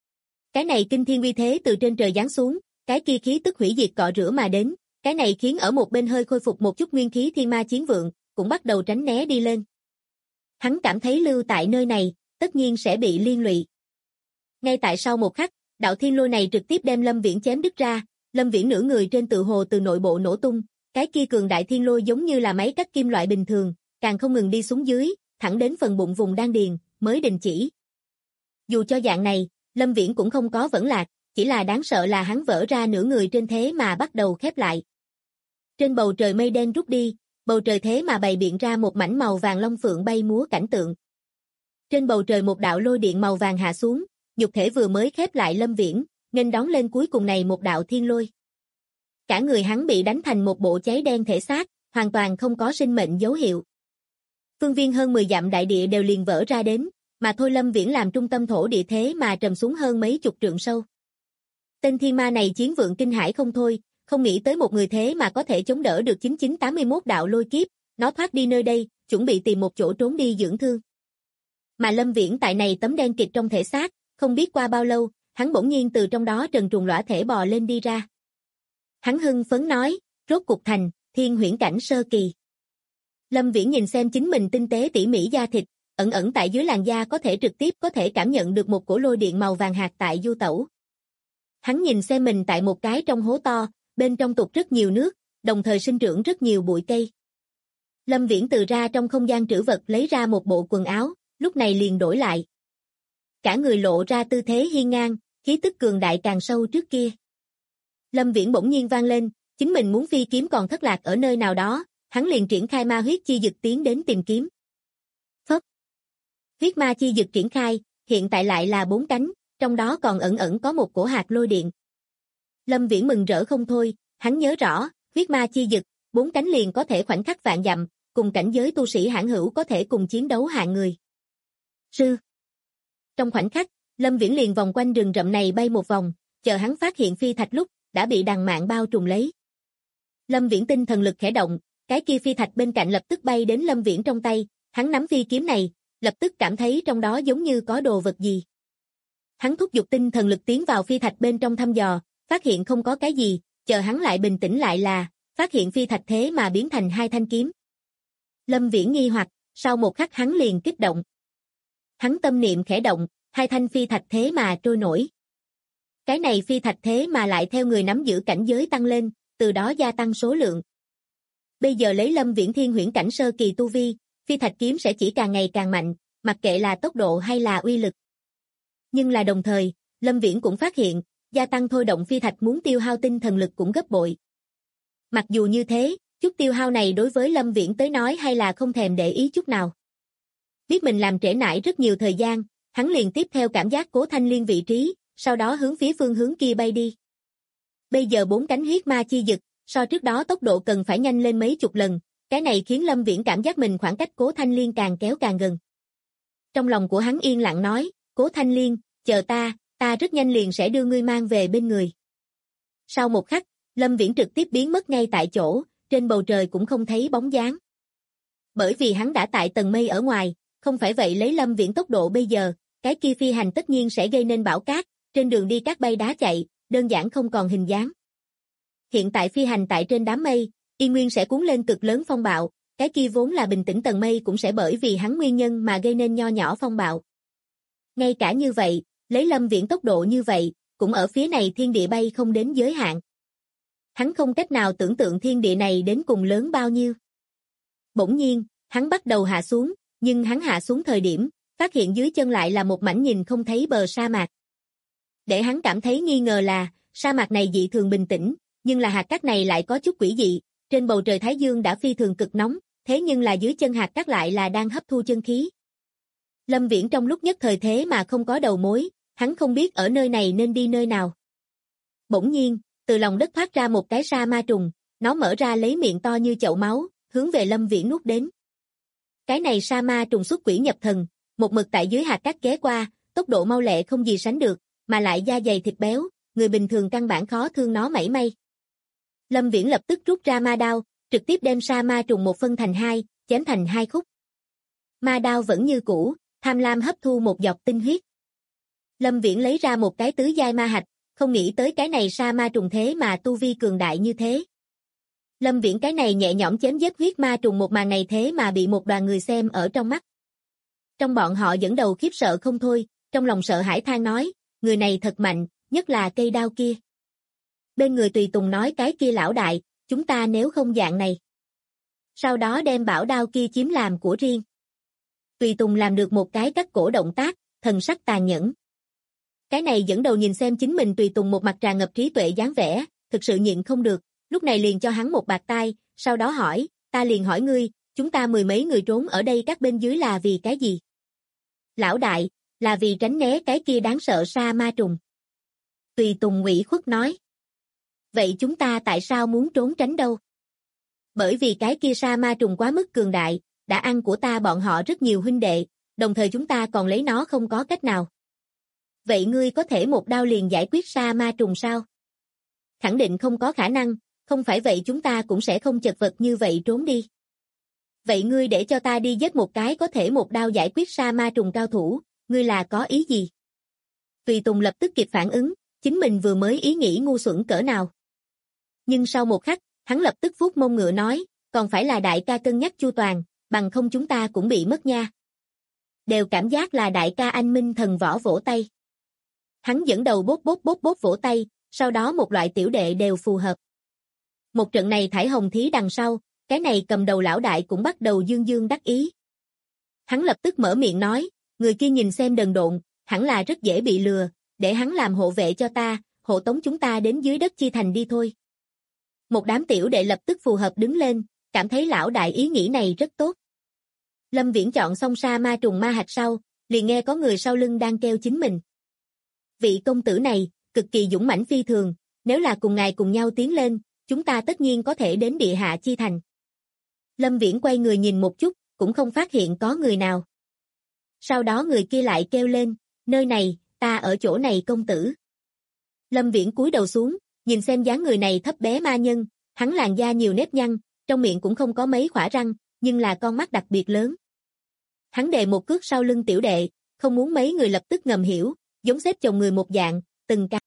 Cái này kinh thiên uy thế từ trên trời giáng xuống, cái kia khí tức hủy diệt cọ rửa mà đến, cái này khiến ở một bên hơi khôi phục một chút nguyên khí thiên ma chiến vượng, cũng bắt đầu tránh né đi lên. Hắn cảm thấy lưu tại nơi này, tất nhiên sẽ bị liên lụy. Ngay tại sau một khắc, đạo thiên lôi này trực tiếp đem Lâm Viễn chém đứt ra, Lâm Viễn nửa người trên tự hồ từ nội bộ nổ tung, cái kia cường đại thiên lôi giống như là máy cắt kim loại bình thường, càng không ngừng đi xuống dưới, thẳng đến phần bụng vùng đan điền, mới đình chỉ. Dù cho dạng này, Lâm Viễn cũng không có vẫn lạc, chỉ là đáng sợ là hắn vỡ ra nửa người trên thế mà bắt đầu khép lại. Trên bầu trời mây đen rút đi, bầu trời thế mà bày biện ra một mảnh màu vàng long phượng bay múa cảnh tượng. Trên bầu trời một đạo lôi điện màu vàng hạ xuống, nhục thể vừa mới khép lại Lâm Viễn, nghênh đón lên cuối cùng này một đạo thiên lôi. Cả người hắn bị đánh thành một bộ cháy đen thể xác, hoàn toàn không có sinh mệnh dấu hiệu. Phương viên hơn 10 dặm đại địa đều liền vỡ ra đến, mà thôi Lâm Viễn làm trung tâm thổ địa thế mà trầm xuống hơn mấy chục trượng sâu. Tên thiên ma này chiến vượng kinh hãi không thôi, không nghĩ tới một người thế mà có thể chống đỡ được 9981 đạo lôi kiếp, nó thoát đi nơi đây, chuẩn bị tìm một chỗ trốn đi dưỡng thương. Mà Lâm Viễn tại này tấm đen kịt trong thể xác, không biết qua bao lâu, hắn bỗng nhiên từ trong đó trần truồng lõa thể bò lên đi ra. Hắn hưng phấn nói, rốt cục thành, thiên huyễn cảnh sơ kỳ. Lâm Viễn nhìn xem chính mình tinh tế tỉ mỉ da thịt, ẩn ẩn tại dưới làn da có thể trực tiếp có thể cảm nhận được một cổ lôi điện màu vàng hạt tại du tẩu. Hắn nhìn xem mình tại một cái trong hố to, bên trong tụt rất nhiều nước, đồng thời sinh trưởng rất nhiều bụi cây. Lâm Viễn từ ra trong không gian trữ vật lấy ra một bộ quần áo, lúc này liền đổi lại. Cả người lộ ra tư thế hiên ngang, khí tức cường đại càng sâu trước kia. Lâm Viễn bỗng nhiên vang lên, chính mình muốn phi kiếm còn thất lạc ở nơi nào đó, hắn liền triển khai ma huyết chi dực tiến đến tìm kiếm. Phất. Huyết ma chi dực triển khai, hiện tại lại là 4 cánh, trong đó còn ẩn ẩn có một cổ hạt lôi điện. Lâm Viễn mừng rỡ không thôi, hắn nhớ rõ, huyết ma chi dực, 4 cánh liền có thể khoảnh khắc vạn dặm, cùng cảnh giới tu sĩ hãn hữu có thể cùng chiến đấu hạng người. Sư. Trong khoảnh khắc, Lâm Viễn liền vòng quanh rừng rậm này bay một vòng, chờ hắn phát hiện phi thạch lúc, đã bị đằng mạn bao trùm lấy. Lâm Viễn tinh thần lực khẽ động, cái kia phi thạch bên cạnh lập tức bay đến Lâm Viễn trong tay, hắn nắm phi kiếm này, lập tức cảm thấy trong đó giống như có đồ vật gì. Hắn thúc giục tinh thần lực tiến vào phi thạch bên trong thăm dò, phát hiện không có cái gì, chờ hắn lại bình tĩnh lại là, phát hiện phi thạch thế mà biến thành 2 thanh kiếm. Lâm Viễn nghi hoặc, sau một khắc hắn liền kích động. Hắn tâm niệm khẽ động, 2 thanh phi thạch thế mà trôi nổi. Cái này phi thạch thế mà lại theo người nắm giữ cảnh giới tăng lên, từ đó gia tăng số lượng. Bây giờ lấy Lâm Viễn thiên huyễn cảnh sơ kỳ tu vi, phi thạch kiếm sẽ chỉ càng ngày càng mạnh, mặc kệ là tốc độ hay là uy lực. Nhưng là đồng thời, Lâm Viễn cũng phát hiện, gia tăng thôi động phi thạch muốn tiêu hao tinh thần lực cũng gấp bội. Mặc dù như thế, chút tiêu hao này đối với Lâm Viễn tới nói hay là không thèm để ý chút nào. Biết mình làm trễ nải rất nhiều thời gian, hắn liền tiếp theo cảm giác Cố Thanh Liên vị trí, sau đó hướng phía phương hướng kia bay đi. Bây giờ 4 cánh huyết ma chi dực, so trước đó tốc độ cần phải nhanh lên mấy chục lần, cái này khiến Lâm Viễn cảm giác mình khoảng cách Cố Thanh Liên càng kéo càng gần. Trong lòng của hắn yên lặng nói, Cố Thanh Liên, chờ ta rất nhanh liền sẽ đưa ngươi mang về bên người. Sau một khắc, Lâm Viễn trực tiếp biến mất ngay tại chỗ, trên bầu trời cũng không thấy bóng dáng. Bởi vì hắn đã tại tầng mây ở ngoài, không phải vậy lấy Lâm Viễn tốc độ bây giờ, cái kia phi hành tất nhiên sẽ gây nên bão cát, trên đường đi cát bay đá chạy, đơn giản không còn hình dáng. Hiện tại phi hành tại trên đám mây, y nguyên sẽ cuốn lên cực lớn phong bạo, cái kia vốn là bình tĩnh tầng mây cũng sẽ bởi vì hắn nguyên nhân mà gây nên nho nhỏ phong bạo. Ngay cả như vậy, lấy Lâm Viễn tốc độ như vậy, cũng ở phía này thiên địa bay không đến giới hạn. Hắn không cách nào tưởng tượng thiên địa này đến cùng lớn bao nhiêu. Bỗng nhiên, hắn bắt đầu hạ xuống, nhưng hắn hạ xuống thời điểm, phát hiện dưới chân lại là một mảnh nhìn không thấy bờ sa mạc. Để hắn cảm thấy nghi ngờ là, sa mạc này dị thường bình tĩnh, nhưng là hạt cát này lại có chút quỷ dị, trên bầu trời Thái Dương đã phi thường cực nóng, thế nhưng là dưới chân hạt cát lại là đang hấp thu chân khí. Lâm Viễn trong lúc nhất thời thế mà không có đầu mối, hắn không biết ở nơi này nên đi nơi nào. Bỗng nhiên, từ lòng đất thoát ra một cái sa ma trùng, nó mở ra lấy miệng to như chậu máu, hướng về Lâm Viễn nuốt đến. Cái này sa ma trùng xuất quỷ nhập thần, một mực tại dưới hạt cát ghé qua, tốc độ mau lẹ không gì sánh được, mà lại da dày thịt béo, người bình thường căn bản khó thương nó mảy may. Lâm Viễn lập tức rút ra ma đao, trực tiếp đem sa ma trùng một phân thành hai, chém thành hai khúc. Ma đao vẫn như cũ, tham lam hấp thu một giọt tinh huyết. Lâm Viễn lấy ra một cái tứ giai ma hạch, không nghĩ tới cái này sa ma trùng thế mà tu vi cường đại như thế. Lâm Viễn cái này nhẹ nhõm chém giết huyết ma trùng một màn này thế mà bị một đoàn người xem ở trong mắt. Trong bọn họ dẫn đầu khiếp sợ không thôi, trong lòng sợ hãi than nói, người này thật mạnh, nhất là cây đao kia. Bên người tùy tùng nói cái kia lão đại, chúng ta nếu không dạng này. Sau đó đem bảo đao kia chiếm làm của riêng. Tùy tùng làm được một cái cắt cổ động tác, thần sắc tàn nhẫn. Cái này dẫn đầu nhìn xem chính mình tùy tùng một mặt tràn ngập trí tuệ dáng vẻ, thực sự nhịn không được, lúc này liền cho hắn một bạt tai, sau đó hỏi, ta liền hỏi ngươi, chúng ta mười mấy người trốn ở đây các bên dưới là vì cái gì? Lão đại, là vì tránh né cái kia đáng sợ sa ma trùng. Tùy tùng ủy khuất nói. Vậy chúng ta tại sao muốn trốn tránh đâu? Bởi vì cái kia sa ma trùng quá mức cường đại, đã ăn của ta bọn họ rất nhiều huynh đệ, đồng thời chúng ta còn lấy nó không có cách nào. Vậy ngươi có thể một đao liền giải quyết sa ma trùng sao? Khẳng định không có khả năng, không phải vậy chúng ta cũng sẽ không chật vật như vậy trốn đi. Vậy ngươi để cho ta đi giết một cái có thể một đao giải quyết sa ma trùng cao thủ, ngươi là có ý gì? Tùy Tùng lập tức kịp phản ứng, chính mình vừa mới ý nghĩ ngu xuẩn cỡ nào. Nhưng sau một khắc, hắn lập tức vuốt mông ngựa nói, còn phải là đại ca cân nhắc chu toàn, bằng không chúng ta cũng bị mất nha. Đều cảm giác là đại ca anh minh thần võ vỗ tay. Hắn dẫn đầu bốt vỗ tay, sau đó một loại tiểu đệ đều phù hợp. Một trận này thải hồng thí đằng sau, cái này cầm đầu lão đại cũng bắt đầu dương dương đắc ý. Hắn lập tức mở miệng nói, người kia nhìn xem đần độn, hẳn là rất dễ bị lừa, để hắn làm hộ vệ cho ta, hộ tống chúng ta đến dưới đất chi thành đi thôi. Một đám tiểu đệ lập tức phù hợp đứng lên, cảm thấy lão đại ý nghĩ này rất tốt. Lâm Viễn chọn xong sa ma trùng ma hạch sau, liền nghe có người sau lưng đang kêu chính mình. Vị công tử này, cực kỳ dũng mãnh phi thường, nếu là cùng ngài cùng nhau tiến lên, chúng ta tất nhiên có thể đến địa hạ chi thành. Lâm Viễn quay người nhìn một chút, cũng không phát hiện có người nào. Sau đó người kia lại kêu lên, nơi này, ta ở chỗ này công tử. Lâm Viễn cúi đầu xuống, nhìn xem dáng người này thấp bé ma nhân, hắn làn da nhiều nếp nhăn, trong miệng cũng không có mấy khỏa răng, nhưng là con mắt đặc biệt lớn. Hắn đè một cước sau lưng tiểu đệ, không muốn mấy người lập tức ngầm hiểu, giống xếp chồng người một dạng, từng cái.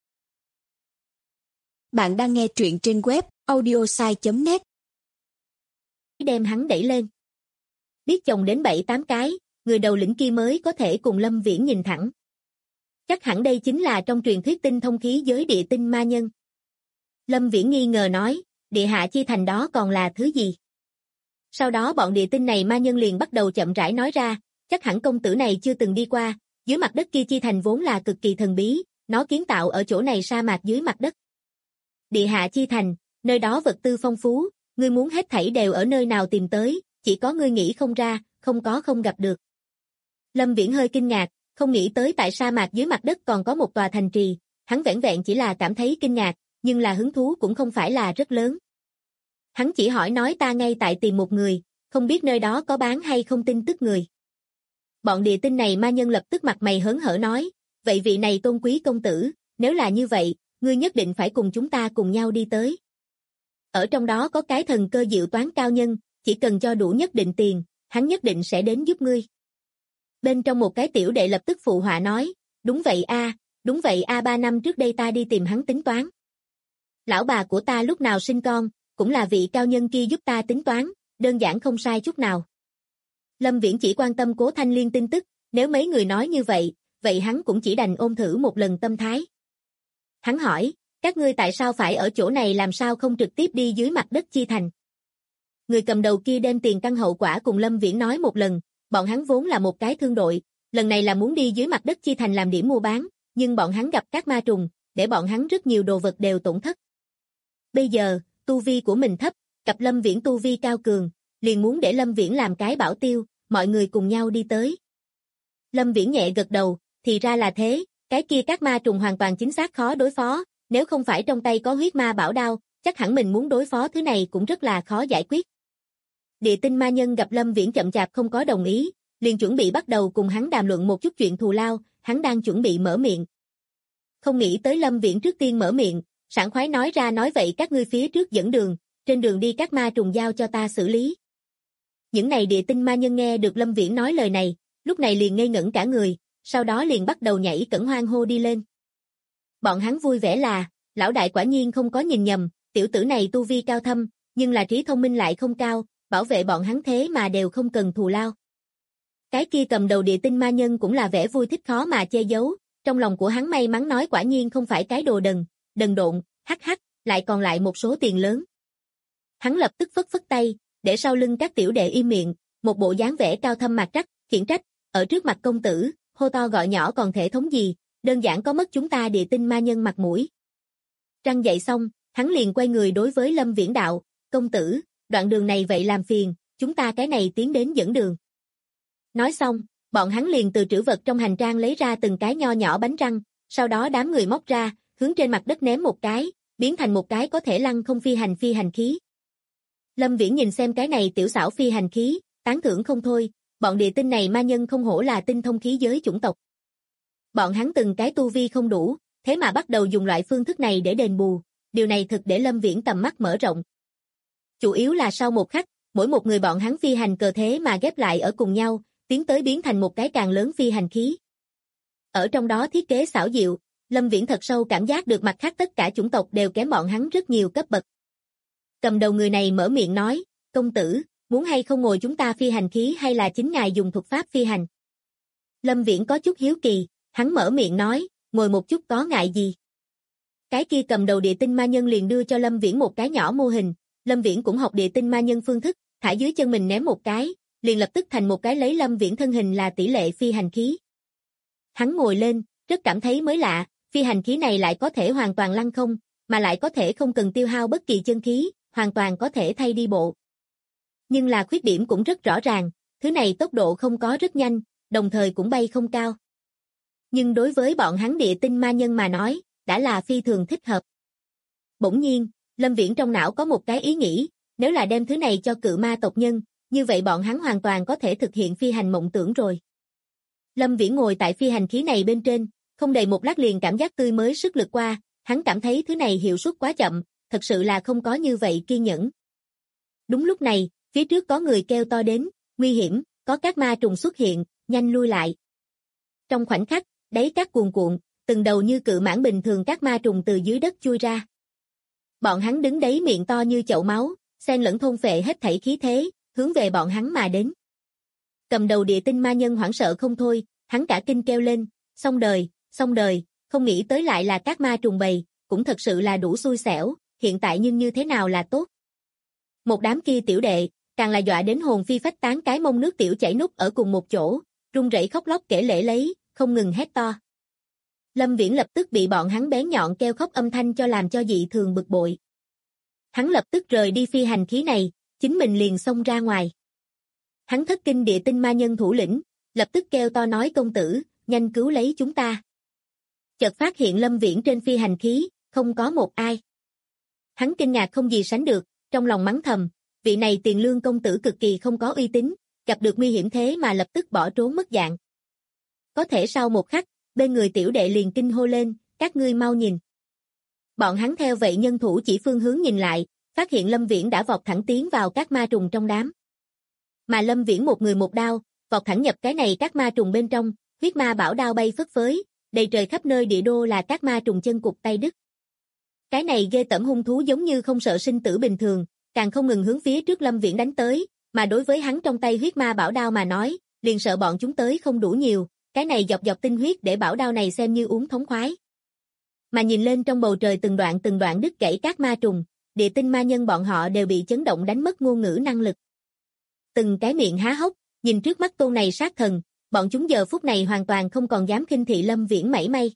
Bạn đang nghe truyện trên web audiosai.net. Đem hắn đẩy lên. Biết chồng đến 7-8 cái, người đầu lĩnh kia mới có thể cùng Lâm Viễn nhìn thẳng. Chắc hẳn đây chính là trong truyền thuyết tinh thông khí giới địa tinh ma nhân. Lâm Viễn nghi ngờ nói, địa hạ chi thành đó còn là thứ gì? Sau đó bọn địa tinh này ma nhân liền bắt đầu chậm rãi nói ra, chắc hẳn công tử này chưa từng đi qua, dưới mặt đất kia chi thành vốn là cực kỳ thần bí, nó kiến tạo ở chỗ này sa mạc dưới mặt đất. Địa hạ chi thành, nơi đó vật tư phong phú, ngươi muốn hết thảy đều ở nơi nào tìm tới, chỉ có ngươi nghĩ không ra, không có không gặp được. Lâm Viễn hơi kinh ngạc, không nghĩ tới tại sa mạc dưới mặt đất còn có một tòa thành trì, hắn vẻn vẹn chỉ là cảm thấy kinh ngạc, nhưng là hứng thú cũng không phải là rất lớn. Hắn chỉ hỏi nói ta ngay tại tìm một người, không biết nơi đó có bán hay không tin tức người. Bọn địa tinh này ma nhân lập tức mặt mày hớn hở nói, vậy vị này tôn quý công tử, nếu là như vậy, ngươi nhất định phải cùng chúng ta cùng nhau đi tới. Ở trong đó có cái thần cơ diệu toán cao nhân, chỉ cần cho đủ nhất định tiền, hắn nhất định sẽ đến giúp ngươi. Bên trong một cái tiểu đệ lập tức phụ họa nói, đúng vậy a 3 năm trước đây ta đi tìm hắn tính toán. Lão bà của ta lúc nào sinh con, cũng là vị cao nhân kia giúp ta tính toán, đơn giản không sai chút nào. Lâm Viễn chỉ quan tâm Cố Thanh Liên tin tức, nếu mấy người nói như vậy, vậy hắn cũng chỉ đành ôm thử một lần tâm thái. Hắn hỏi, các ngươi tại sao phải ở chỗ này làm sao không trực tiếp đi dưới mặt đất chi thành? Người cầm đầu kia đem tiền căn hậu quả cùng Lâm Viễn nói một lần, bọn hắn vốn là một cái thương đội, lần này là muốn đi dưới mặt đất chi thành làm điểm mua bán, nhưng bọn hắn gặp các ma trùng, để bọn hắn rất nhiều đồ vật đều tổn thất. Bây giờ, tu vi của mình thấp, cặp Lâm Viễn tu vi cao cường, liền muốn để Lâm Viễn làm cái bảo tiêu, mọi người cùng nhau đi tới. Lâm Viễn nhẹ gật đầu, thì ra là thế, cái kia các ma trùng hoàn toàn chính xác khó đối phó, nếu không phải trong tay có huyết ma bảo đao, chắc hẳn mình muốn đối phó thứ này cũng rất là khó giải quyết. Địa tinh ma nhân gặp Lâm Viễn chậm chạp không có đồng ý, liền chuẩn bị bắt đầu cùng hắn đàm luận một chút chuyện thù lao, hắn đang chuẩn bị mở miệng. Không nghĩ tới Lâm Viễn trước tiên mở miệng, sảng khoái nói ra nói vậy các ngươi phía trước dẫn đường, trên đường đi các ma trùng giao cho ta xử lý. Những này địa tinh ma nhân nghe được Lâm Viễn nói lời này, lúc này liền ngây ngẩn cả người, sau đó liền bắt đầu nhảy cẫng hoan hô đi lên. Bọn hắn vui vẻ là, lão đại quả nhiên không có nhìn nhầm, tiểu tử này tu vi cao thâm, nhưng là trí thông minh lại không cao, bảo vệ bọn hắn thế mà đều không cần thù lao. Cái kia cầm đầu địa tinh ma nhân cũng là vẻ vui thích khó mà che giấu, trong lòng của hắn may mắn nói quả nhiên không phải cái đồ đần độn, hắc hắc, lại còn lại một số tiền lớn. Hắn lập tức phất phất tay, để sau lưng các tiểu đệ im miệng, một bộ dáng vẻ cao thâm mặt trách, khiển trách, ở trước mặt công tử, hô to gọi nhỏ còn thể thống gì, đơn giản có mất chúng ta địa tinh ma nhân mặt mũi. Răng dậy xong, hắn liền quay người đối với Lâm Viễn đạo, công tử, đoạn đường này vậy làm phiền, chúng ta cái này tiến đến dẫn đường. Nói xong, bọn hắn liền từ trữ vật trong hành trang lấy ra từng cái nho nhỏ bánh răng, sau đó đám người móc ra, hướng trên mặt đất ném một cái, biến thành một cái có thể lăn không phi hành khí. Lâm Viễn nhìn xem cái này tiểu xảo phi hành khí, tán thưởng không thôi, bọn địa tinh này ma nhân không hổ là tinh thông khí giới chủng tộc. Bọn hắn từng cái tu vi không đủ, thế mà bắt đầu dùng loại phương thức này để đền bù, điều này thực để Lâm Viễn tầm mắt mở rộng. Chủ yếu là sau một khắc, mỗi một người bọn hắn phi hành cờ thế mà ghép lại ở cùng nhau, tiến tới biến thành một cái càng lớn phi hành khí. Ở trong đó thiết kế xảo diệu, Lâm Viễn thật sâu cảm giác được mặt khác tất cả chủng tộc đều kém bọn hắn rất nhiều cấp bậc. Cầm đầu người này mở miệng nói, công tử, muốn hay không ngồi chúng ta phi hành khí hay là chính ngài dùng thuật pháp phi hành? Lâm Viễn có chút hiếu kỳ, hắn mở miệng nói, ngồi một chút có ngại gì? Cái kia cầm đầu địa tinh ma nhân liền đưa cho Lâm Viễn một cái nhỏ mô hình, Lâm Viễn cũng học địa tinh ma nhân phương thức, thả dưới chân mình ném một cái, liền lập tức thành một cái lấy Lâm Viễn thân hình là tỷ lệ phi hành khí. Hắn ngồi lên, rất cảm thấy mới lạ, phi hành khí này lại có thể hoàn toàn lăn không, mà lại có thể không cần tiêu hao bất kỳ chân khí, hoàn toàn có thể thay đi bộ. Nhưng là khuyết điểm cũng rất rõ ràng, thứ này tốc độ không có rất nhanh, đồng thời cũng bay không cao. Nhưng đối với bọn hắn địa tinh ma nhân mà nói, đã là phi thường thích hợp. Bỗng nhiên, Lâm Viễn trong não có một cái ý nghĩ, nếu là đem thứ này cho cự ma tộc nhân, như vậy bọn hắn hoàn toàn có thể thực hiện phi hành mộng tưởng rồi. Lâm Viễn ngồi tại phi hành khí này bên trên, không đầy một lát liền cảm giác tươi mới sức lực qua, hắn cảm thấy thứ này hiệu suất quá chậm, thật sự là không có như vậy kiên nhẫn. Đúng lúc này, phía trước có người kêu to đến, nguy hiểm, có các ma trùng xuất hiện, nhanh lui lại. Trong khoảnh khắc, đáy cát cuồn cuộn, từng đầu như cự mãng bình thường các ma trùng từ dưới đất chui ra. Bọn hắn đứng đấy miệng to như chậu máu, xen lẫn thôn phệ hết thảy khí thế, hướng về bọn hắn mà đến. Cầm đầu địa tinh ma nhân hoảng sợ không thôi, hắn cả kinh kêu lên, xong đời, không nghĩ tới lại là các ma trùng bầy, cũng thật sự là đủ xui xẻo, hiện tại nhưng như thế nào là tốt. Một đám kia tiểu đệ, càng là dọa đến hồn phi phách tán cái mông nước tiểu chảy nút ở cùng một chỗ, run rẩy khóc lóc kể lể lấy, không ngừng hét to. Lâm Viễn lập tức bị bọn hắn bén nhọn kêu khóc âm thanh cho làm cho dị thường bực bội. Hắn lập tức rời đi phi hành khí này, chính mình liền xông ra ngoài. Hắn thất kinh địa tinh ma nhân thủ lĩnh, lập tức kêu to nói công tử, nhanh cứu lấy chúng ta. Chợt phát hiện Lâm Viễn trên phi hành khí, không có một ai. Hắn kinh ngạc không gì sánh được, trong lòng mắng thầm, vị này Tiền Lương công tử cực kỳ không có uy tín, gặp được nguy hiểm thế mà lập tức bỏ trốn mất dạng. Có thể sau một khắc, bên người tiểu đệ liền kinh hô lên, các ngươi mau nhìn. Bọn hắn theo vậy nhân thủ chỉ phương hướng nhìn lại, phát hiện Lâm Viễn đã vọt thẳng tiến vào các ma trùng trong đám. Mà Lâm Viễn một người một đao, vọt thẳng nhập cái này các ma trùng bên trong, huyết ma bảo đao bay phất phới, đầy trời khắp nơi địa đô là các ma trùng chân cụt tay đứt. Cái này ghê tởm hung thú giống như không sợ sinh tử bình thường, càng không ngừng hướng phía trước Lâm Viễn đánh tới, mà đối với hắn trong tay huyết ma bảo đao mà nói, liền sợ bọn chúng tới không đủ nhiều, cái này dọc dọc tinh huyết để bảo đao này xem như uống thống khoái. Mà nhìn lên trong bầu trời từng đoạn đứt gãy các ma trùng, địa tinh ma nhân bọn họ đều bị chấn động đánh mất ngôn ngữ năng lực. Từng cái miệng há hốc, nhìn trước mắt tôn này sát thần, bọn chúng giờ phút này hoàn toàn không còn dám khinh thị Lâm Viễn mảy may.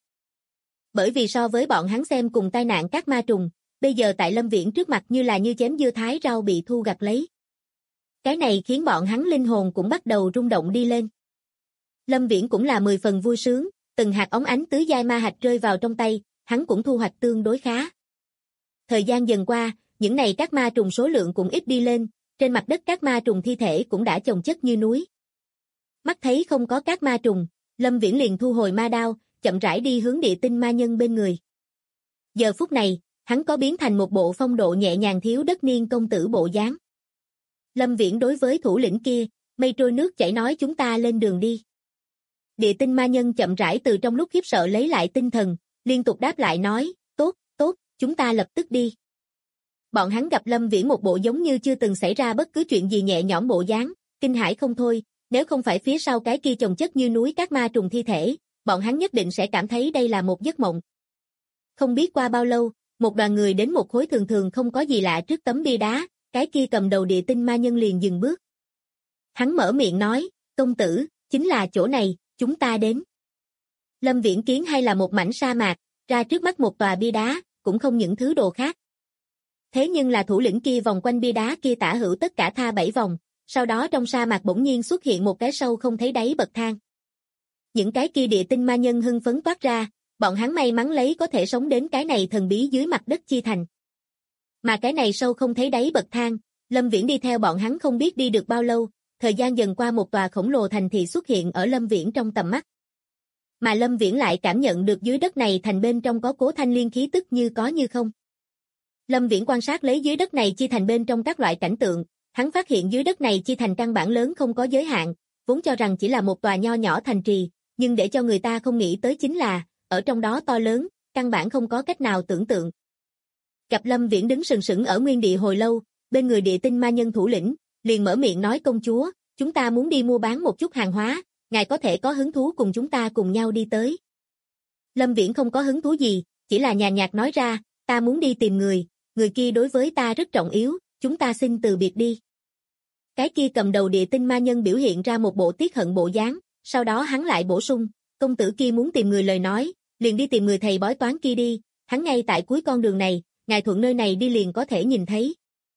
Bởi vì so với bọn hắn xem cùng tai nạn các ma trùng, bây giờ tại Lâm Viễn trước mặt như là như chém dưa thái rau bị thu gặt lấy. Cái này khiến bọn hắn linh hồn cũng bắt đầu rung động đi lên. Lâm Viễn cũng là 10 phần vui sướng, từng hạt óng ánh tứ giai ma hạch rơi vào trong tay, hắn cũng thu hoạch tương đối khá. Thời gian dần qua, những này các ma trùng số lượng cũng ít đi lên, trên mặt đất các ma trùng thi thể cũng đã chồng chất như núi. Mắt thấy không có các ma trùng, Lâm Viễn liền thu hồi ma đao, chậm rãi đi hướng địa tinh ma nhân bên người. Giờ phút này, hắn có biến thành một bộ phong độ nhẹ nhàng thiếu đất niên công tử bộ dáng. Lâm Viễn đối với thủ lĩnh kia, mây trôi nước chảy nói chúng ta lên đường đi. Địa tinh ma nhân chậm rãi từ trong lúc khiếp sợ lấy lại tinh thần, liên tục đáp lại nói, tốt, chúng ta lập tức đi. Bọn hắn gặp Lâm Viễn một bộ giống như chưa từng xảy ra bất cứ chuyện gì nhẹ nhõm bộ dáng, kinh hãi không thôi, nếu không phải phía sau cái kia chồng chất như núi các ma trùng thi thể, bọn hắn nhất định sẽ cảm thấy đây là một giấc mộng. Không biết qua bao lâu, một đoàn người đến một khối thường thường không có gì lạ trước tấm bia đá, cái kia cầm đầu địa tinh ma nhân liền dừng bước. Hắn mở miệng nói, công tử, chính là chỗ này, chúng ta đến. Lâm Viễn kiến hay là một mảnh sa mạc, ra trước mắt một tòa bia đá, cũng không những thứ đồ khác. Thế nhưng là thủ lĩnh kia vòng quanh bia đá kia tả hữu tất cả tha 7 vòng, sau đó trong sa mạc bỗng nhiên xuất hiện một cái sâu không thấy đáy bậc thang. Những cái kia địa tinh ma nhân hưng phấn toát ra, bọn hắn may mắn lấy có thể sống đến cái này thần bí dưới mặt đất chi thành. Mà cái này sâu không thấy đáy bậc thang, Lâm Viễn đi theo bọn hắn không biết đi được bao lâu, thời gian dần qua một tòa khổng lồ thành thị xuất hiện ở Lâm Viễn trong tầm mắt. Mà Lâm Viễn lại cảm nhận được dưới đất này thành bên trong có cố thanh liên khí tức như có như không. Lâm Viễn quan sát lấy dưới đất này chi thành bên trong các loại cảnh tượng, hắn phát hiện dưới đất này chi thành căn bản lớn không có giới hạn, vốn cho rằng chỉ là một tòa nho nhỏ thành trì, nhưng để cho người ta không nghĩ tới chính là, ở trong đó to lớn, căn bản không có cách nào tưởng tượng. Gặp Lâm Viễn đứng sừng sững ở nguyên địa hồi lâu, bên người địa tinh ma nhân thủ lĩnh, liền mở miệng nói công chúa, chúng ta muốn đi mua bán một chút hàng hóa, ngài có thể có hứng thú cùng chúng ta cùng nhau đi tới. Lâm Viễn không có hứng thú gì, chỉ là nhàn nhạt nói ra, ta muốn đi tìm người kia đối với ta rất trọng yếu, chúng ta xin từ biệt đi. Cái kia cầm đầu địa tinh ma nhân biểu hiện ra một bộ tiếc hận bộ dáng, sau đó hắn lại bổ sung, công tử kia muốn tìm người lời nói, liền đi tìm người thầy bói toán kia đi, hắn ngay tại cuối con đường này, ngài thuận nơi này đi liền có thể nhìn thấy.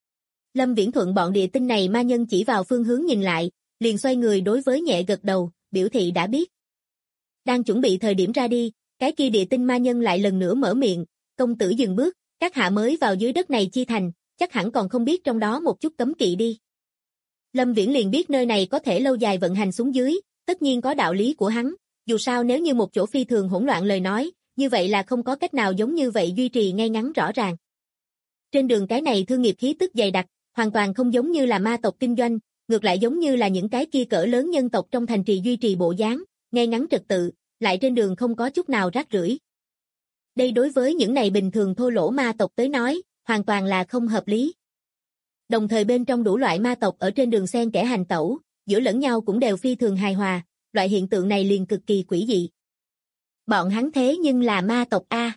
Lâm Viễn thuận bọn địa tinh này ma nhân chỉ vào phương hướng nhìn lại, liền xoay người đối với nhẹ gật đầu, biểu thị đã biết. Đang chuẩn bị thời điểm ra đi, cái kia địa tinh ma nhân lại lần nữa mở miệng, công tử dừng bước, các hạ mới vào dưới đất này chi thành, chắc hẳn còn không biết trong đó một chút cấm kỵ đi. Lâm Viễn liền biết nơi này có thể lâu dài vận hành xuống dưới, tất nhiên có đạo lý của hắn, dù sao nếu như một chỗ phi thường hỗn loạn lời nói, như vậy là không có cách nào giống như vậy duy trì ngay ngắn rõ ràng. Trên đường cái này thương nghiệp khí tức dày đặc, hoàn toàn không giống như là ma tộc kinh doanh, ngược lại giống như là những cái kia cỡ lớn nhân tộc trong thành trì duy trì bộ dáng, ngay ngắn trật tự, lại trên đường không có chút nào rác rưởi. Đây đối với những này bình thường thô lỗ ma tộc tới nói, hoàn toàn là không hợp lý. Đồng thời bên trong đủ loại ma tộc ở trên đường xen kẽ hành tẩu, giữa lẫn nhau cũng đều phi thường hài hòa, loại hiện tượng này liền cực kỳ quỷ dị. Bọn hắn thế nhưng là ma tộc A.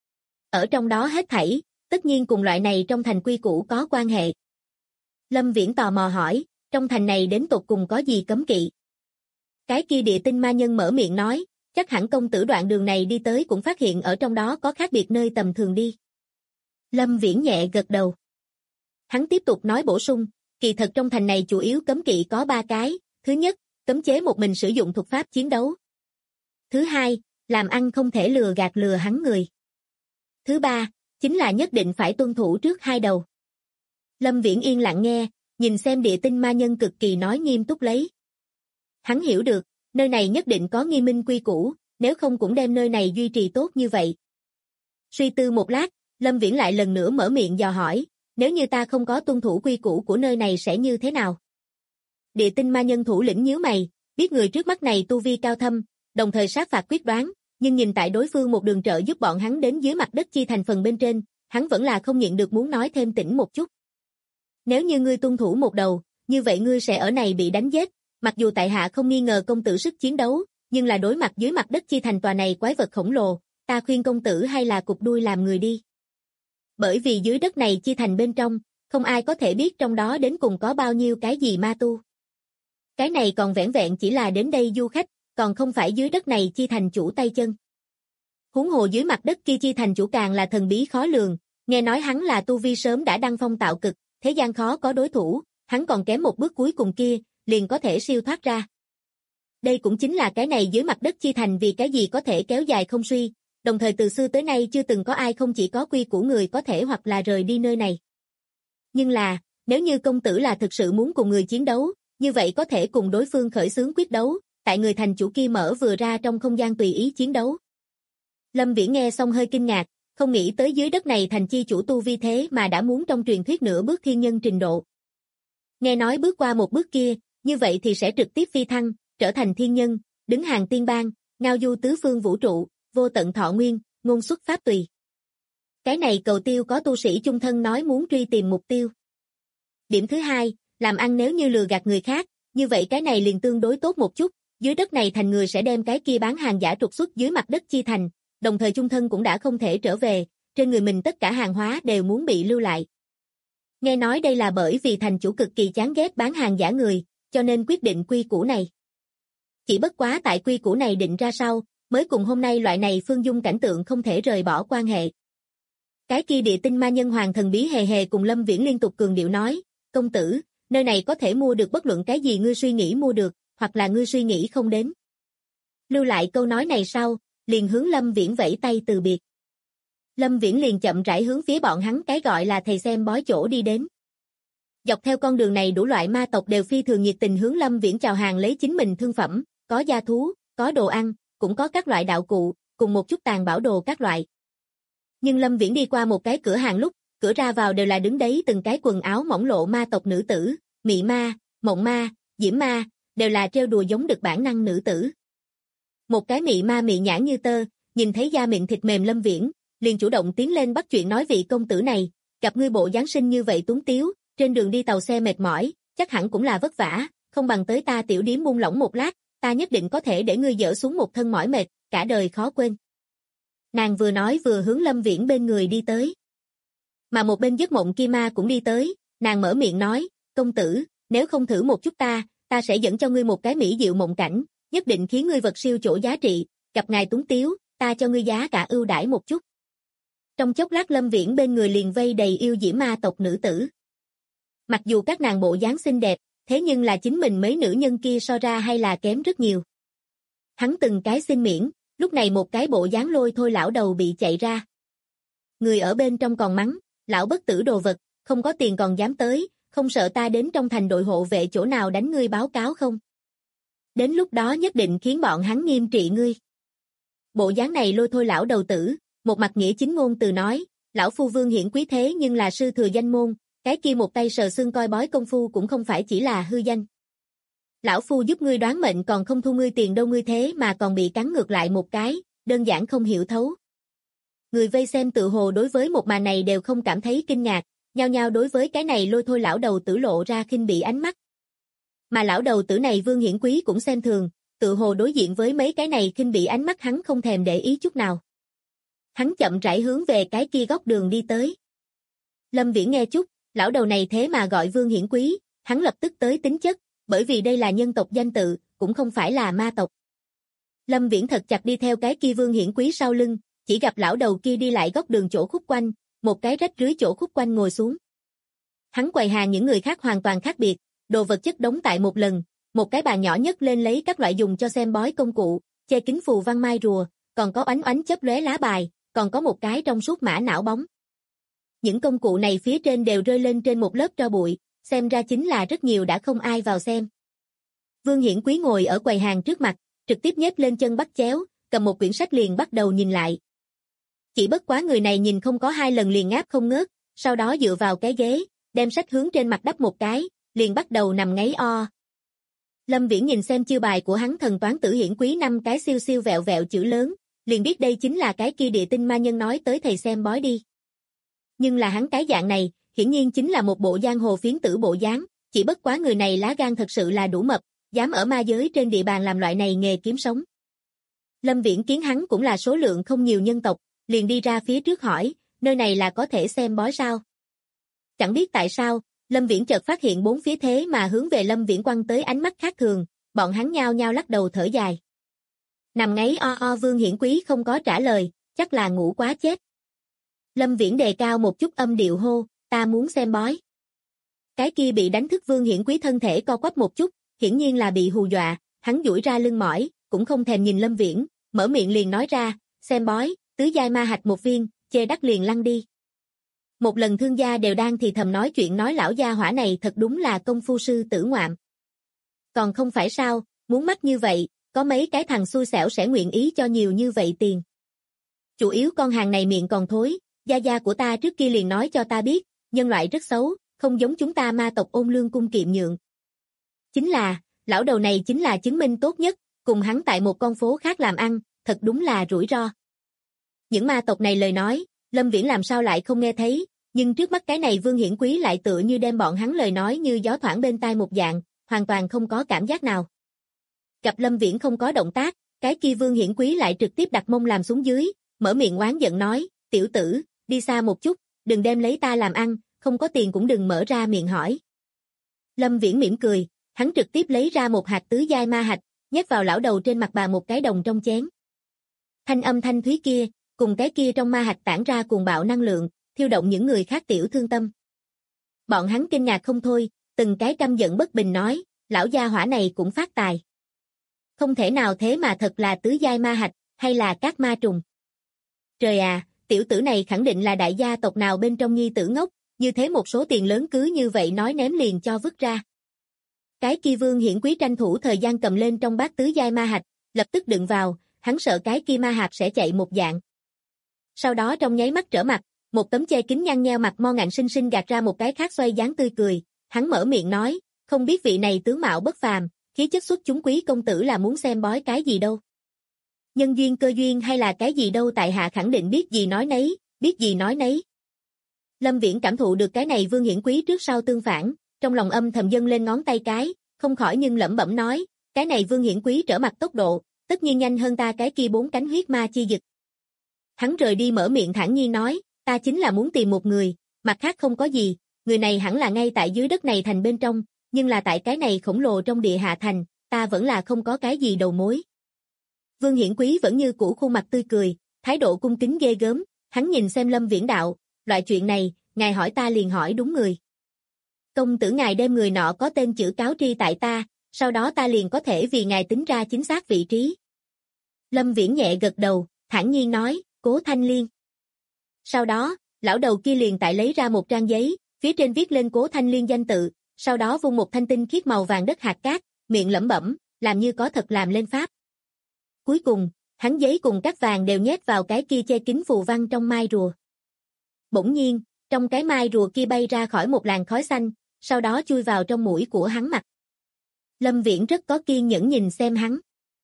Ở trong đó hết thảy, tất nhiên cùng loại này trong thành quy củ có quan hệ. Lâm Viễn tò mò hỏi, trong thành này đến tột cùng có gì cấm kỵ? Cái kia địa tinh ma nhân mở miệng nói, chắc hẳn công tử đoạn đường này đi tới cũng phát hiện ở trong đó có khác biệt nơi tầm thường đi. Lâm Viễn nhẹ gật đầu. Hắn tiếp tục nói bổ sung, kỳ thật trong thành này chủ yếu cấm kỵ có 3 cái, thứ nhất, cấm chế một mình sử dụng thuật pháp chiến đấu. Thứ hai, làm ăn không thể lừa gạt lừa hắn người. Thứ ba, chính là nhất định phải tuân thủ trước hai đầu. Lâm Viễn yên lặng nghe, nhìn xem địa tinh ma nhân cực kỳ nói nghiêm túc lấy. Hắn hiểu được, nơi này nhất định có nghiêm minh quy củ, nếu không cũng đem nơi này duy trì tốt như vậy. Suy tư một lát, Lâm Viễn lại lần nữa mở miệng dò hỏi, nếu như ta không có tuân thủ quy củ của nơi này sẽ như thế nào? Địa tinh ma nhân thủ lĩnh nhíu mày, biết người trước mắt này tu vi cao thâm, đồng thời sát phạt quyết đoán, nhưng nhìn tại đối phương một đường trợ giúp bọn hắn đến dưới mặt đất chi thành phần bên trên, hắn vẫn là không nhịn được muốn nói thêm tỉnh một chút. Nếu như ngươi tuân thủ một đầu, như vậy ngươi sẽ ở này bị đánh giết, mặc dù tại hạ không nghi ngờ công tử sức chiến đấu, nhưng là đối mặt dưới mặt đất chi thành tòa này quái vật khổng lồ, ta khuyên công tử hay là cụp đuôi làm người đi. Bởi vì dưới đất này chi thành bên trong, không ai có thể biết trong đó đến cùng có bao nhiêu cái gì ma tu. Cái này còn vẻn vẹn chỉ là đến đây du khách, còn không phải dưới đất này chi thành chủ tay chân. Huống hồ dưới mặt đất kia chi thành chủ càng là thần bí khó lường, nghe nói hắn là tu vi sớm đã đăng phong tạo cực, thế gian khó có đối thủ, hắn còn kém một bước cuối cùng kia, liền có thể siêu thoát ra. Đây cũng chính là cái này dưới mặt đất chi thành vì cái gì có thể kéo dài không suy, đồng thời từ xưa tới nay chưa từng có ai không chỉ có quy của người có thể hoặc là rời đi nơi này. Nhưng là, nếu như công tử là thực sự muốn cùng người chiến đấu, như vậy có thể cùng đối phương khởi xướng quyết đấu, tại người thành chủ kia mở vừa ra trong không gian tùy ý chiến đấu. Lâm Viễn nghe xong hơi kinh ngạc, không nghĩ tới dưới đất này thành chi chủ tu vi thế mà đã muốn trong truyền thuyết nửa bước thiên nhân trình độ. Nghe nói bước qua một bước kia, như vậy thì sẽ trực tiếp phi thăng, trở thành thiên nhân, đứng hàng tiên bang, ngao du tứ phương vũ trụ, vô tận thọ nguyên, ngôn xuất pháp tùy. Cái này cầu tiêu có tu sĩ chung thân nói muốn truy tìm mục tiêu. Điểm thứ hai, làm ăn nếu như lừa gạt người khác, như vậy cái này liền tương đối tốt một chút, dưới đất này thành người sẽ đem cái kia bán hàng giả trục xuất dưới mặt đất chi thành, đồng thời chung thân cũng đã không thể trở về, trên người mình tất cả hàng hóa đều muốn bị lưu lại. Nghe nói đây là bởi vì thành chủ cực kỳ chán ghét bán hàng giả người, cho nên quyết định quy củ này. Chỉ bất quá tại quy củ này định ra sau, mới cùng hôm nay loại này phương dung cảnh tượng không thể rời bỏ quan hệ. Cái kia địa tinh ma nhân hoàng thần bí hề hề cùng Lâm Viễn liên tục cường điệu nói, công tử, nơi này có thể mua được bất luận cái gì ngươi suy nghĩ mua được, hoặc là ngươi suy nghĩ không đến. Lưu lại câu nói này sau, liền hướng Lâm Viễn vẫy tay từ biệt. Lâm Viễn liền chậm rãi hướng phía bọn hắn cái gọi là thầy xem bói chỗ đi đến. Dọc theo con đường này đủ loại ma tộc đều phi thường nhiệt tình hướng Lâm Viễn chào hàng lấy chính mình thương phẩm, có gia thú, có đồ ăn, cũng có các loại đạo cụ, cùng một chút tàn bảo đồ các loại. Nhưng Lâm Viễn đi qua một cái cửa hàng lúc, cửa ra vào đều là đứng đấy từng cái quần áo mỏng lộ ma tộc nữ tử, mị ma, mộng ma, diễm ma, đều là trêu đùa giống được bản năng nữ tử. Một cái mị ma mị nhãn như tơ, nhìn thấy da mịn thịt mềm Lâm Viễn, liền chủ động tiến lên bắt chuyện nói vị công tử này, gặp ngươi bộ dáng sinh như vậy tuấn tiếu, trên đường đi tàu xe mệt mỏi, chắc hẳn cũng là vất vả, không bằng tới ta tiểu điếm buông lỏng một lát, ta nhất định có thể để ngươi dỡ xuống một thân mỏi mệt, cả đời khó quên. Nàng vừa nói vừa hướng Lâm Viễn bên người đi tới. Mà một bên giấc mộng kia ma cũng đi tới, nàng mở miệng nói, công tử, nếu không thử một chút ta sẽ dẫn cho ngươi một cái mỹ diệu mộng cảnh, nhất định khiến ngươi vật siêu chỗ giá trị, gặp ngài tuấn tiếu, ta cho ngươi giá cả ưu đãi một chút. Trong chốc lát Lâm Viễn bên người liền vây đầy yêu diễm ma tộc nữ tử. Mặc dù các nàng bộ dáng xinh đẹp, thế nhưng là chính mình mấy nữ nhân kia so ra hay là kém rất nhiều. Hắn từng cái xin miễn, lúc này một cái bộ dáng lôi thôi lão đầu bị chạy ra. Người ở bên trong còn mắng, lão bất tử đồ vật, không có tiền còn dám tới, không sợ ta đến trong thành đội hộ vệ chỗ nào đánh ngươi báo cáo không? Đến lúc đó nhất định khiến bọn hắn nghiêm trị ngươi. Bộ dáng này lôi thôi lão đầu tử, một mặt nghĩa chính ngôn từ nói, lão phu vương hiển quý thế nhưng là sư thừa danh môn, cái kia một tay sờ xương coi bói công phu cũng không phải chỉ là hư danh. Lão phu giúp ngươi đoán mệnh còn không thu ngươi tiền đâu ngươi thế mà còn bị cắn ngược lại một cái, đơn giản không hiểu thấu. Người vây xem tự hồ đối với một màn này đều không cảm thấy kinh ngạc, nhao nhao đối với cái này lôi thôi lão đầu tử lộ ra khinh bỉ ánh mắt. Mà lão đầu tử này Vương Hiển Quý cũng xem thường, tự hồ đối diện với mấy cái này khinh bỉ ánh mắt hắn không thèm để ý chút nào. Hắn chậm rãi hướng về cái kia góc đường đi tới. Lâm Viễn nghe chút, lão đầu này thế mà gọi Vương Hiển Quý, hắn lập tức tới tính chất, bởi vì đây là nhân tộc danh tự, cũng không phải là ma tộc. Lâm Viễn thật chặt đi theo cái kia Vương Hiển Quý sau lưng, chỉ gặp lão đầu kia đi lại góc đường chỗ khúc quanh, một cái rách rưới chỗ khúc quanh ngồi xuống. Hắn quầy hàng những người khác hoàn toàn khác biệt, đồ vật chất đống tại một lần, một cái bàn nhỏ nhất lên lấy các loại dùng cho xem bói công cụ, che kính phù văn mai rùa, còn có oánh oánh chớp lóe lá bài, còn có một cái trong suốt mã não bóng. Những công cụ này phía trên đều rơi lên trên một lớp tro bụi, xem ra chính là rất nhiều đã không ai vào xem. Vương Hiển Quý ngồi ở quầy hàng trước mặt, trực tiếp nhếch lên chân bắt chéo, cầm một quyển sách liền bắt đầu nhìn lại. Chỉ bất quá người này nhìn không có 2 lần liền ngáp không ngớt, sau đó dựa vào cái ghế, đem sách hướng trên mặt đắp một cái, liền bắt đầu nằm ngáy o. Lâm Viễn nhìn xem chiêu bài của hắn thần toán tử Hiển Quý 5 cái siêu siêu vẹo vẹo chữ lớn, liền biết đây chính là cái kia địa tinh ma nhân nói tới thầy xem bói đi. Nhưng là hắn cái dạng này, hiển nhiên chính là một bộ giang hồ phiến tử bộ dáng, chỉ bất quá người này lá gan thật sự là đủ mập, dám ở ma giới trên địa bàn làm loại này nghề kiếm sống. Lâm Viễn kiến hắn cũng là số lượng không nhiều nhân tộc, liền đi ra phía trước hỏi, nơi này là có thể xem bói sao? Chẳng biết tại sao, Lâm Viễn chợt phát hiện bốn phía thế mà hướng về Lâm Viễn quăng tới ánh mắt khác thường, bọn hắn nhao nhao lắc đầu thở dài. Nằm ngáy o o Vương Hiển Quý không có trả lời, chắc là ngủ quá chết. Lâm Viễn đề cao một chút âm điệu hô, ta muốn xem bói. Cái kia bị đánh thức Vương Hiển Quý thân thể co quắp một chút, hiển nhiên là bị hù dọa, hắn duỗi ra lưng mỏi, cũng không thèm nhìn Lâm Viễn, mở miệng liền nói ra, xem bói, tứ giai ma hạch một viên, chê đắt liền lăn đi. Một lần thương gia đều đang thì thầm nói chuyện nói lão gia hỏa này thật đúng là công phu sư tử ngoạm. Còn không phải sao, muốn mắc như vậy, có mấy cái thằng xui xẻo sẽ nguyện ý cho nhiều như vậy tiền. Chủ yếu con hàng này miệng còn thối, gia gia của ta trước kia liền nói cho ta biết, nhân loại rất xấu, không giống chúng ta ma tộc ôn lương cung kiệm nhượng. Chính là, lão đầu này chính là chứng minh tốt nhất, cùng hắn tại một con phố khác làm ăn, thật đúng là rủi ro. Những ma tộc này lời nói, Lâm Viễn làm sao lại không nghe thấy, nhưng trước mắt cái này Vương Hiển Quý lại tựa như đem bọn hắn lời nói như gió thoảng bên tai một dạng, hoàn toàn không có cảm giác nào. Gặp Lâm Viễn không có động tác, cái kia Vương Hiển Quý lại trực tiếp đặt mông làm xuống dưới, mở miệng oán giận nói, tiểu tử, đi xa một chút, đừng đem lấy ta làm ăn, không có tiền cũng đừng mở ra miệng hỏi. Lâm Viễn mỉm cười, hắn trực tiếp lấy ra một hạt tứ giai ma hạch, nhét vào lão đầu trên mặt bà một cái đồng trong chén. Thanh âm thanh thúy kia, cùng cái kia trong ma hạch tản ra cuồng bạo năng lượng, thiêu động những người khác tiểu thương tâm. Bọn hắn kinh ngạc không thôi, từng cái căm giận bất bình nói, lão gia hỏa này cũng phát tài. Không thể nào thế mà thật là tứ giai ma hạch, hay là các ma trùng. Trời à, tiểu tử này khẳng định là đại gia tộc nào bên trong nhi tử ngốc, như thế một số tiền lớn cứ như vậy nói ném liền cho vứt ra. Cái kia Vương Hiển Quý tranh thủ thời gian cầm lên trong bát tứ giai ma hạch, lập tức đựng vào, hắn sợ cái kia ma hạt sẽ chạy một dạng. Sau đó trong nháy mắt trở mặt, một tấm che kính nhăn nheo mặt mo ngạnh xinh xinh gạt ra một cái khác xoay dáng tươi cười, hắn mở miệng nói, không biết vị này tướng mạo bất phàm, khí chất xuất chúng quý công tử là muốn xem bói cái gì đâu. Nhân duyên cơ duyên hay là cái gì đâu tại hạ khẳng định biết gì nói nấy, biết gì nói nấy. Lâm Viễn cảm thụ được cái này Vương Hiển Quý trước sau tương phản, trong lòng âm thầm dâng lên ngón tay cái, không khỏi nhưng lẩm bẩm nói, cái này Vương Hiển Quý trở mặt tốc độ, tất nhiên nhanh hơn ta cái kia 4 cánh huyết ma chi dực. Hắn rời đi mở miệng thản nhiên nói, ta chính là muốn tìm một người, mặt khác không có gì, người này hẳn là ngay tại dưới đất này thành bên trong, nhưng là tại cái này khổng lồ trong địa hạ thành, ta vẫn là không có cái gì đầu mối. Vương Hiển Quý vẫn như cũ khuôn mặt tươi cười, thái độ cung kính ghê gớm, hắn nhìn xem Lâm Viễn đạo, loại chuyện này, ngài hỏi ta liền hỏi đúng người. Công tử ngài đem người nọ có tên chữ cáo tri tại ta, sau đó ta liền có thể vì ngài tính ra chính xác vị trí. Lâm Viễn nhẹ gật đầu, thản nhiên nói, Cố Thanh Liên. Sau đó, lão đầu kia liền tại lấy ra một trang giấy, phía trên viết lên Cố Thanh Liên danh tự, sau đó vung một thanh tinh khiết màu vàng đất hạt cát, miệng lẩm bẩm, làm như có thật làm lên pháp. Cuối cùng, hắn giấy cùng cát vàng đều nhét vào cái kia che kín phù văn trong mai rùa. Bỗng nhiên, trong cái mai rùa kia bay ra khỏi một làn khói xanh, sau đó chui vào trong mũi của hắn mặt. Lâm Viễn rất có kiên nhẫn nhìn xem hắn.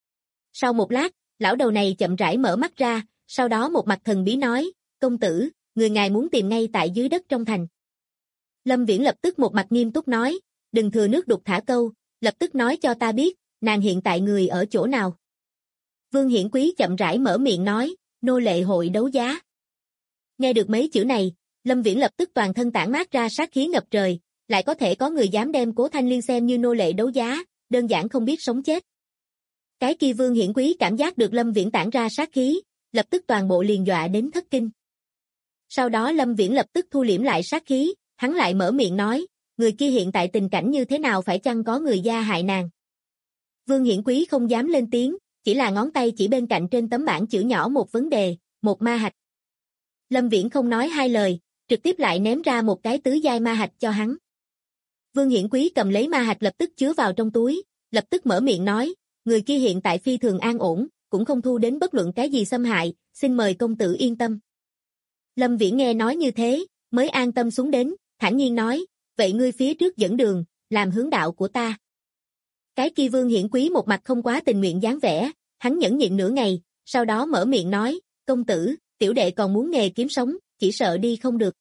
Sau một lát, lão đầu này chậm rãi mở mắt ra, sau đó một mặt thần bí nói, công tử, người ngài muốn tìm ngay tại dưới đất trong thành. Lâm Viễn lập tức một mặt nghiêm túc nói, đừng thừa nước đục thả câu, lập tức nói cho ta biết, nàng hiện tại người ở chỗ nào. Vương Hiển Quý chậm rãi mở miệng nói, nô lệ hội đấu giá. Nghe được mấy chữ này, Lâm Viễn lập tức toàn thân tản mát ra sát khí ngập trời, lại có thể có người dám đem Cố Thanh Liên xem như nô lệ đấu giá, đơn giản không biết sống chết. Cái kia Vương Hiển Quý cảm giác được Lâm Viễn tản ra sát khí, lập tức toàn bộ liền dọa đến thất kinh. Sau đó Lâm Viễn lập tức thu liễm lại sát khí, hắn lại mở miệng nói, người kia hiện tại tình cảnh như thế nào phải chăng có người gia hại nàng. Vương Hiển Quý không dám lên tiếng, chỉ là ngón tay chỉ bên cạnh trên tấm bảng chữ nhỏ một vấn đề, một ma hạch. Lâm Viễn không nói hai lời, trực tiếp lại ném ra một cái tứ giai ma hạch cho hắn. Vương Hiển Quý cầm lấy ma hạch lập tức chứa vào trong túi, lập tức mở miệng nói, người kia hiện tại phi thường an ổn, cũng không thu đến bất luận cái gì xâm hại, xin mời công tử yên tâm. Lâm Viễn nghe nói như thế, mới an tâm xuống đến, thản nhiên nói, vậy ngươi phía trước dẫn đường, làm hướng đạo của ta. Cái kia Vương Hiển Quý một mặt không quá tình nguyện dáng vẻ, hắn nhẫn nhịn nửa ngày, sau đó mở miệng nói, công tử, tiểu đệ còn muốn nghề kiếm sống, chỉ sợ đi không được.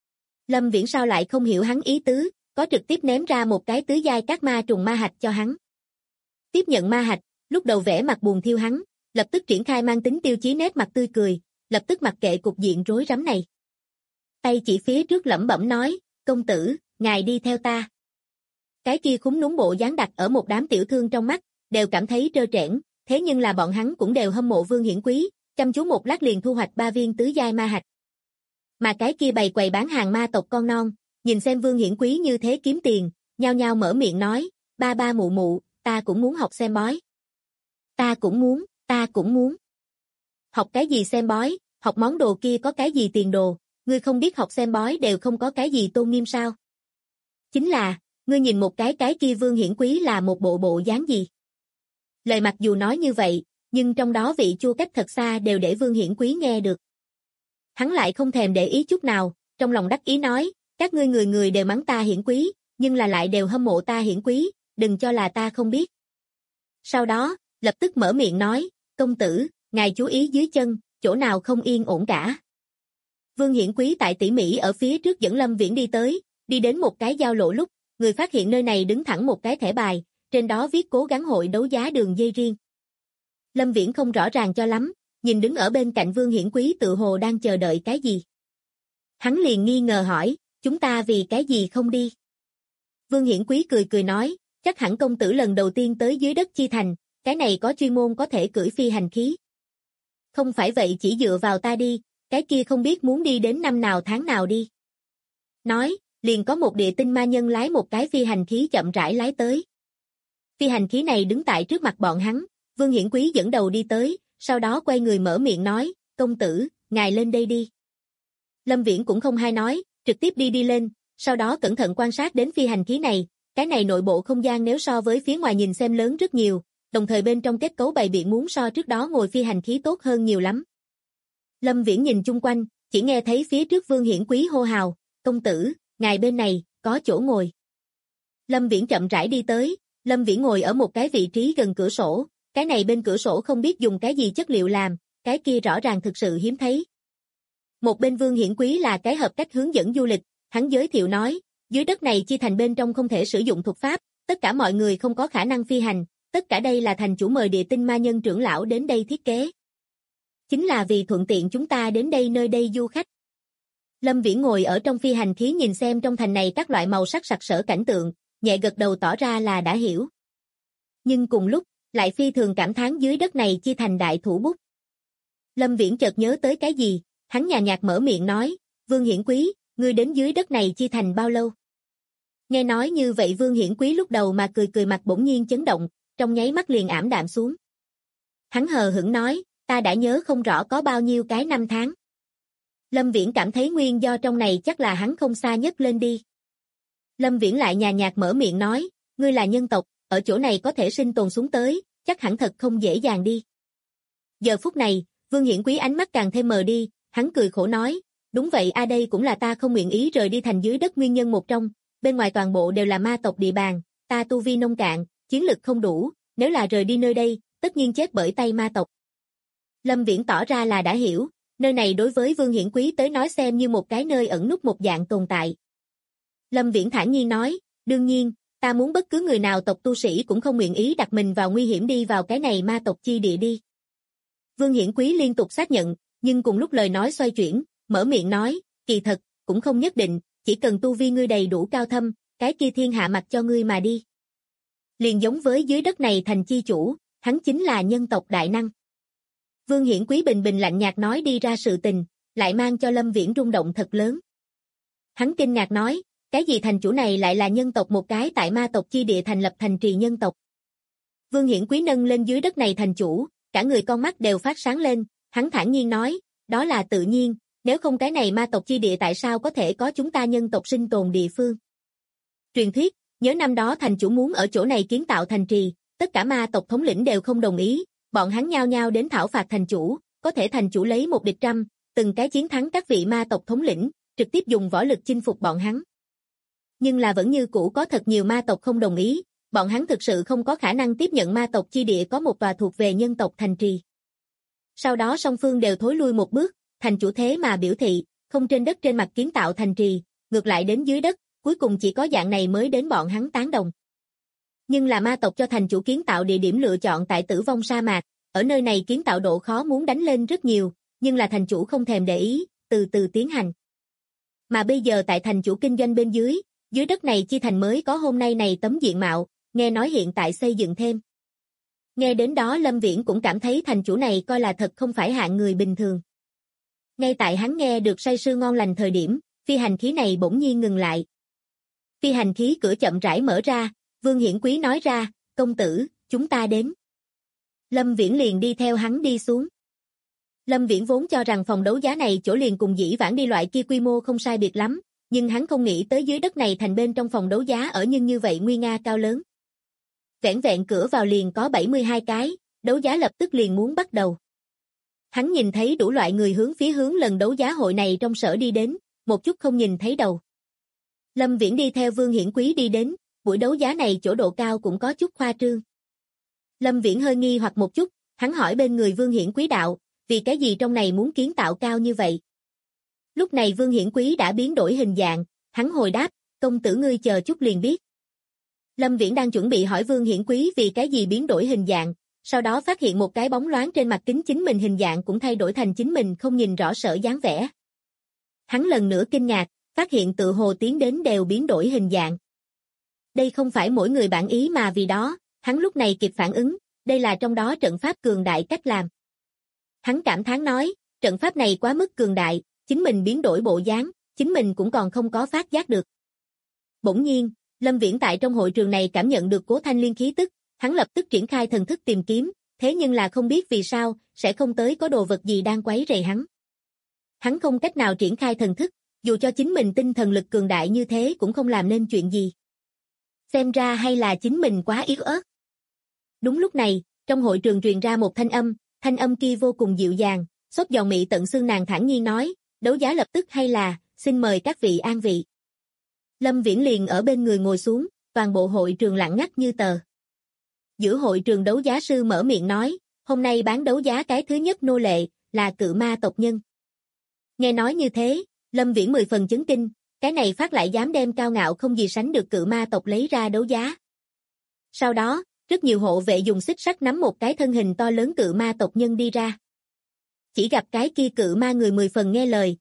Lâm Viễn sao lại không hiểu hắn ý tứ, có trực tiếp ném ra một cái tứ giai các ma trùng ma hạch cho hắn. Tiếp nhận ma hạch, lúc đầu vẻ mặt buồn thiêu hắn, lập tức triển khai mang tính tiêu chí nét mặt tươi cười, lập tức mặc kệ cục diện rối rắm này. Tay chỉ phía trước lẩm bẩm nói, công tử, ngài đi theo ta. Cái kia khúm núm bộ dáng đặt ở một đám tiểu thương trong mắt, đều cảm thấy trơ trẽn, thế nhưng là bọn hắn cũng đều hâm mộ Vương Hiển Quý, chăm chú một lát liền thu hoạch 3 viên tứ giai ma hạch. Mà cái kia bày quầy bán hàng ma tộc con non, nhìn xem Vương Hiển Quý như thế kiếm tiền, nhao nhao mở miệng nói, ba ba mụ mụ, ta cũng muốn học xem bói. Ta cũng muốn. Học cái gì xem bói, học món đồ kia có cái gì tiền đồ, ngươi không biết học xem bói đều không có cái gì tôn nghiêm sao? Chính là, ngươi nhìn một cái kia Vương Hiển Quý là một bộ dáng gì? Lời mặc dù nói như vậy, nhưng trong đó vị chua cách thật xa đều để Vương Hiển Quý nghe được. Hắn lại không thèm để ý chút nào, trong lòng đắc ý nói, các ngươi người người đều mắng ta Hiển Quý, nhưng là lại đều hâm mộ ta Hiển Quý, đừng cho là ta không biết. Sau đó, lập tức mở miệng nói, công tử, ngài chú ý dưới chân, chỗ nào không yên ổn cả. Vương Hiển Quý tại tỉ mỉ ở phía trước dẫn Lâm Viễn đi tới, đi đến một cái giao lộ lúc, người phát hiện nơi này đứng thẳng một cái thẻ bài, trên đó viết cố gắng hội đấu giá đường dây riêng. Lâm Viễn không rõ ràng cho lắm, nhìn đứng ở bên cạnh Vương Hiển Quý tự hồ đang chờ đợi cái gì. Hắn liền nghi ngờ hỏi, chúng ta vì cái gì không đi? Vương Hiển Quý cười nói, chắc hẳn công tử lần đầu tiên tới dưới đất chi thành, cái này có chuyên môn có thể cưỡi phi hành khí. Không phải vậy chỉ dựa vào ta đi, cái kia không biết muốn đi đến năm nào tháng nào đi. Nói, liền có một địa tinh ma nhân lái một cái phi hành khí chậm rãi lái tới. Phi hành khí này đứng tại trước mặt bọn hắn, Vương Hiển Quý dẫn đầu đi tới, sau đó quay người mở miệng nói, công tử, ngài lên đây đi. Lâm Viễn cũng không hay nói, trực tiếp đi lên, sau đó cẩn thận quan sát đến phi hành khí này, cái này nội bộ không gian nếu so với phía ngoài nhìn xem lớn rất nhiều, đồng thời bên trong kết cấu bày biện muốn so trước đó ngồi phi hành khí tốt hơn nhiều lắm. Lâm Viễn nhìn chung quanh, chỉ nghe thấy phía trước Vương Hiển Quý hô hào, công tử, ngài bên này, có chỗ ngồi. Lâm Viễn chậm rãi đi tới, Lâm Viễn ngồi ở một cái vị trí gần cửa sổ, cái này bên cửa sổ không biết dùng cái gì chất liệu làm, cái kia rõ ràng thực sự hiếm thấy. Một bên Vương Hiển Quý là cái hợp cách hướng dẫn du lịch, hắn giới thiệu nói, dưới đất này chi thành bên trong không thể sử dụng thuật pháp, tất cả mọi người không có khả năng phi hành, tất cả đây là thành chủ mời địa tinh ma nhân trưởng lão đến đây thiết kế. Chính là vì thuận tiện chúng ta đến đây nơi đây du khách. Lâm Viễn ngồi ở trong phi hành khí nhìn xem trong thành này các loại màu sắc sặc sỡ cảnh tượng, nhẹ gật đầu tỏ ra là đã hiểu. Nhưng cùng lúc, lại phi thường cảm thán dưới đất này chi thành đại thủ bút. Lâm Viễn chợt nhớ tới cái gì, hắn nhàn nhạt mở miệng nói, Vương Hiển Quý, ngươi đến dưới đất này chi thành bao lâu? Nghe nói như vậy Vương Hiển Quý lúc đầu mà cười mặt bỗng nhiên chấn động, trong nháy mắt liền ảm đạm xuống. Hắn hờ hững nói, ta đã nhớ không rõ có bao nhiêu cái năm tháng. Lâm Viễn cảm thấy nguyên do trong này chắc là hắn không xa nhất lên đi. Lâm Viễn lại nhàn nhạt mở miệng nói, ngươi là nhân tộc, ở chỗ này có thể sinh tồn xuống tới, chắc hẳn thật không dễ dàng đi. Giờ phút này, Vương Hiển Quý ánh mắt càng thêm mờ đi, hắn cười khổ nói, đúng vậy đây cũng là ta không nguyện ý rời đi thành dưới đất nguyên nhân một trong, bên ngoài toàn bộ đều là ma tộc địa bàn, ta tu vi nông cạn, chiến lực không đủ, nếu là rời đi nơi đây, tất nhiên chết bởi tay ma tộc. Lâm Viễn tỏ ra là đã hiểu, nơi này đối với Vương Hiển Quý tới nói xem như một cái nơi ẩn núp một dạng tồn tại. Lâm Viễn thản nhiên nói, đương nhiên, ta muốn bất cứ người nào tộc tu sĩ cũng không nguyện ý đặt mình vào nguy hiểm đi vào cái này ma tộc chi địa đi. Vương Hiển Quý liên tục xác nhận, nhưng cùng lúc lời nói xoay chuyển, mở miệng nói, kỳ thật, cũng không nhất định, chỉ cần tu vi ngươi đầy đủ cao thâm, cái kia thiên hạ mặc cho ngươi mà đi. Liền giống với dưới đất này thành chi chủ, hắn chính là nhân tộc đại năng. Vương Hiển Quý bình lạnh nhạt nói đi ra sự tình, lại mang cho Lâm Viễn rung động thật lớn. Hắn kinh ngạc nói, cái gì thành chủ này lại là nhân tộc một cái tại ma tộc chi địa thành lập thành trì nhân tộc. Vương Hiển Quý nâng lên dưới đất này thành chủ, cả người con mắt đều phát sáng lên, hắn thản nhiên nói, đó là tự nhiên, nếu không cái này ma tộc chi địa tại sao có thể có chúng ta nhân tộc sinh tồn địa phương. Truyền thuyết, nhớ năm đó thành chủ muốn ở chỗ này kiến tạo thành trì, tất cả ma tộc thống lĩnh đều không đồng ý, bọn hắn nhao nhao đến thảo phạt thành chủ, có thể thành chủ lấy một địch trăm, từng cái chiến thắng các vị ma tộc thống lĩnh, trực tiếp dùng võ lực chinh phục bọn hắn. Nhưng là vẫn như cũ có thật nhiều ma tộc không đồng ý, bọn hắn thực sự không có khả năng tiếp nhận ma tộc chi địa có một tòa thuộc về nhân tộc thành trì. Sau đó song phương đều thối lui một bước, thành chủ thế mà biểu thị, không trên đất trên mặt kiến tạo thành trì, ngược lại đến dưới đất, cuối cùng chỉ có dạng này mới đến bọn hắn tán đồng. Nhưng là ma tộc cho thành chủ kiến tạo địa điểm lựa chọn tại Tử Vong sa mạc, ở nơi này kiến tạo độ khó muốn đánh lên rất nhiều, nhưng là thành chủ không thèm để ý, từ từ tiến hành. Mà bây giờ tại thành chủ kinh doanh bên dưới đất này chi thành mới có hôm nay này tấm diện mạo, nghe nói hiện tại xây dựng thêm. Nghe đến đó Lâm Viễn cũng cảm thấy thành chủ này coi là thật không phải hạng người bình thường. Ngay tại hắn nghe được say sưa ngon lành thời điểm, phi hành khí này bỗng nhiên ngừng lại. Phi hành khí cửa chậm rãi mở ra, Vương Hiển Quý nói ra, công tử, chúng ta đến. Lâm Viễn liền đi theo hắn đi xuống. Lâm Viễn vốn cho rằng phòng đấu giá này chỗ liền cùng dĩ vãng đi loại kia quy mô không sai biệt lắm, nhưng hắn không nghĩ tới dưới đất này thành bên trong phòng đấu giá ở nhưng như vậy nguy nga cao lớn. Vẻn vẹn cửa vào liền có 72 cái, đấu giá lập tức liền muốn bắt đầu. Hắn nhìn thấy đủ loại người hướng lần đấu giá hội này trong sở đi đến, một chút không nhìn thấy đầu. Lâm Viễn đi theo Vương Hiển Quý đi đến, buổi đấu giá này chỗ độ cao cũng có chút khoa trương. Lâm Viễn hơi nghi hoặc một chút, hắn hỏi bên người Vương Hiển Quý đạo, vì cái gì trong này muốn kiến tạo cao như vậy? Lúc này Vương Hiển Quý đã biến đổi hình dạng, hắn hồi đáp, công tử ngươi chờ chút liền biết. Lâm Viễn đang chuẩn bị hỏi Vương Hiển Quý vì cái gì biến đổi hình dạng, sau đó phát hiện một cái bóng loáng trên mặt kính chính mình hình dạng cũng thay đổi thành chính mình không nhìn rõ sở dáng vẻ. Hắn lần nữa kinh ngạc, phát hiện tự hồ tiến đến đều biến đổi hình dạng. Đây không phải mỗi người bản ý mà vì đó, hắn lúc này kịp phản ứng, đây là trong đó trận pháp cường đại cách làm. Hắn cảm thán nói, trận pháp này quá mức cường đại, chính mình biến đổi bộ dáng, chính mình cũng còn không có phát giác được. Bỗng nhiên, Lâm Viễn tại trong hội trường này cảm nhận được Cố Thanh Liên khí tức, hắn lập tức triển khai thần thức tìm kiếm, thế nhưng là không biết vì sao, sẽ không tới có đồ vật gì đang quấy rầy hắn. Hắn không cách nào triển khai thần thức, dù cho chính mình tinh thần lực cường đại như thế cũng không làm nên chuyện gì. Xem ra hay là chính mình quá yếu ớt. Đúng lúc này, trong hội trường truyền ra một thanh âm kia vô cùng dịu dàng, xốp giòn mị tận xương nàng thản nhiên nói, đấu giá lập tức hay là, xin mời các vị an vị. Lâm Viễn liền ở bên người ngồi xuống, toàn bộ hội trường lặng ngắt như tờ. Giữa hội trường đấu giá sư mở miệng nói, hôm nay bán đấu giá cái thứ nhất nô lệ, là cự ma tộc nhân. Nghe nói như thế, Lâm Viễn 10 phần chấn kinh, cái này phát lại dám đem cao ngạo không gì sánh được cự ma tộc lấy ra đấu giá. Sau đó, rất nhiều hộ vệ dùng xích sắt nắm một cái thân hình to lớn cự ma tộc nhân đi ra. Chỉ gặp cái kia cự ma người 10 phần nghe lời.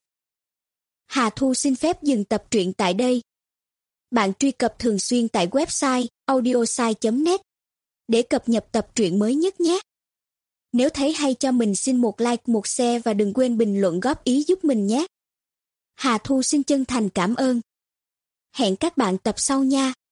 Hà Thu xin phép dừng tập truyện tại đây. Bạn truy cập thường xuyên tại website audiosai.net để cập nhật tập truyện mới nhất nhé. Nếu thấy hay cho mình xin một like, một share và đừng quên bình luận góp ý giúp mình nhé. Hà Thu xin chân thành cảm ơn. Hẹn các bạn tập sau nha.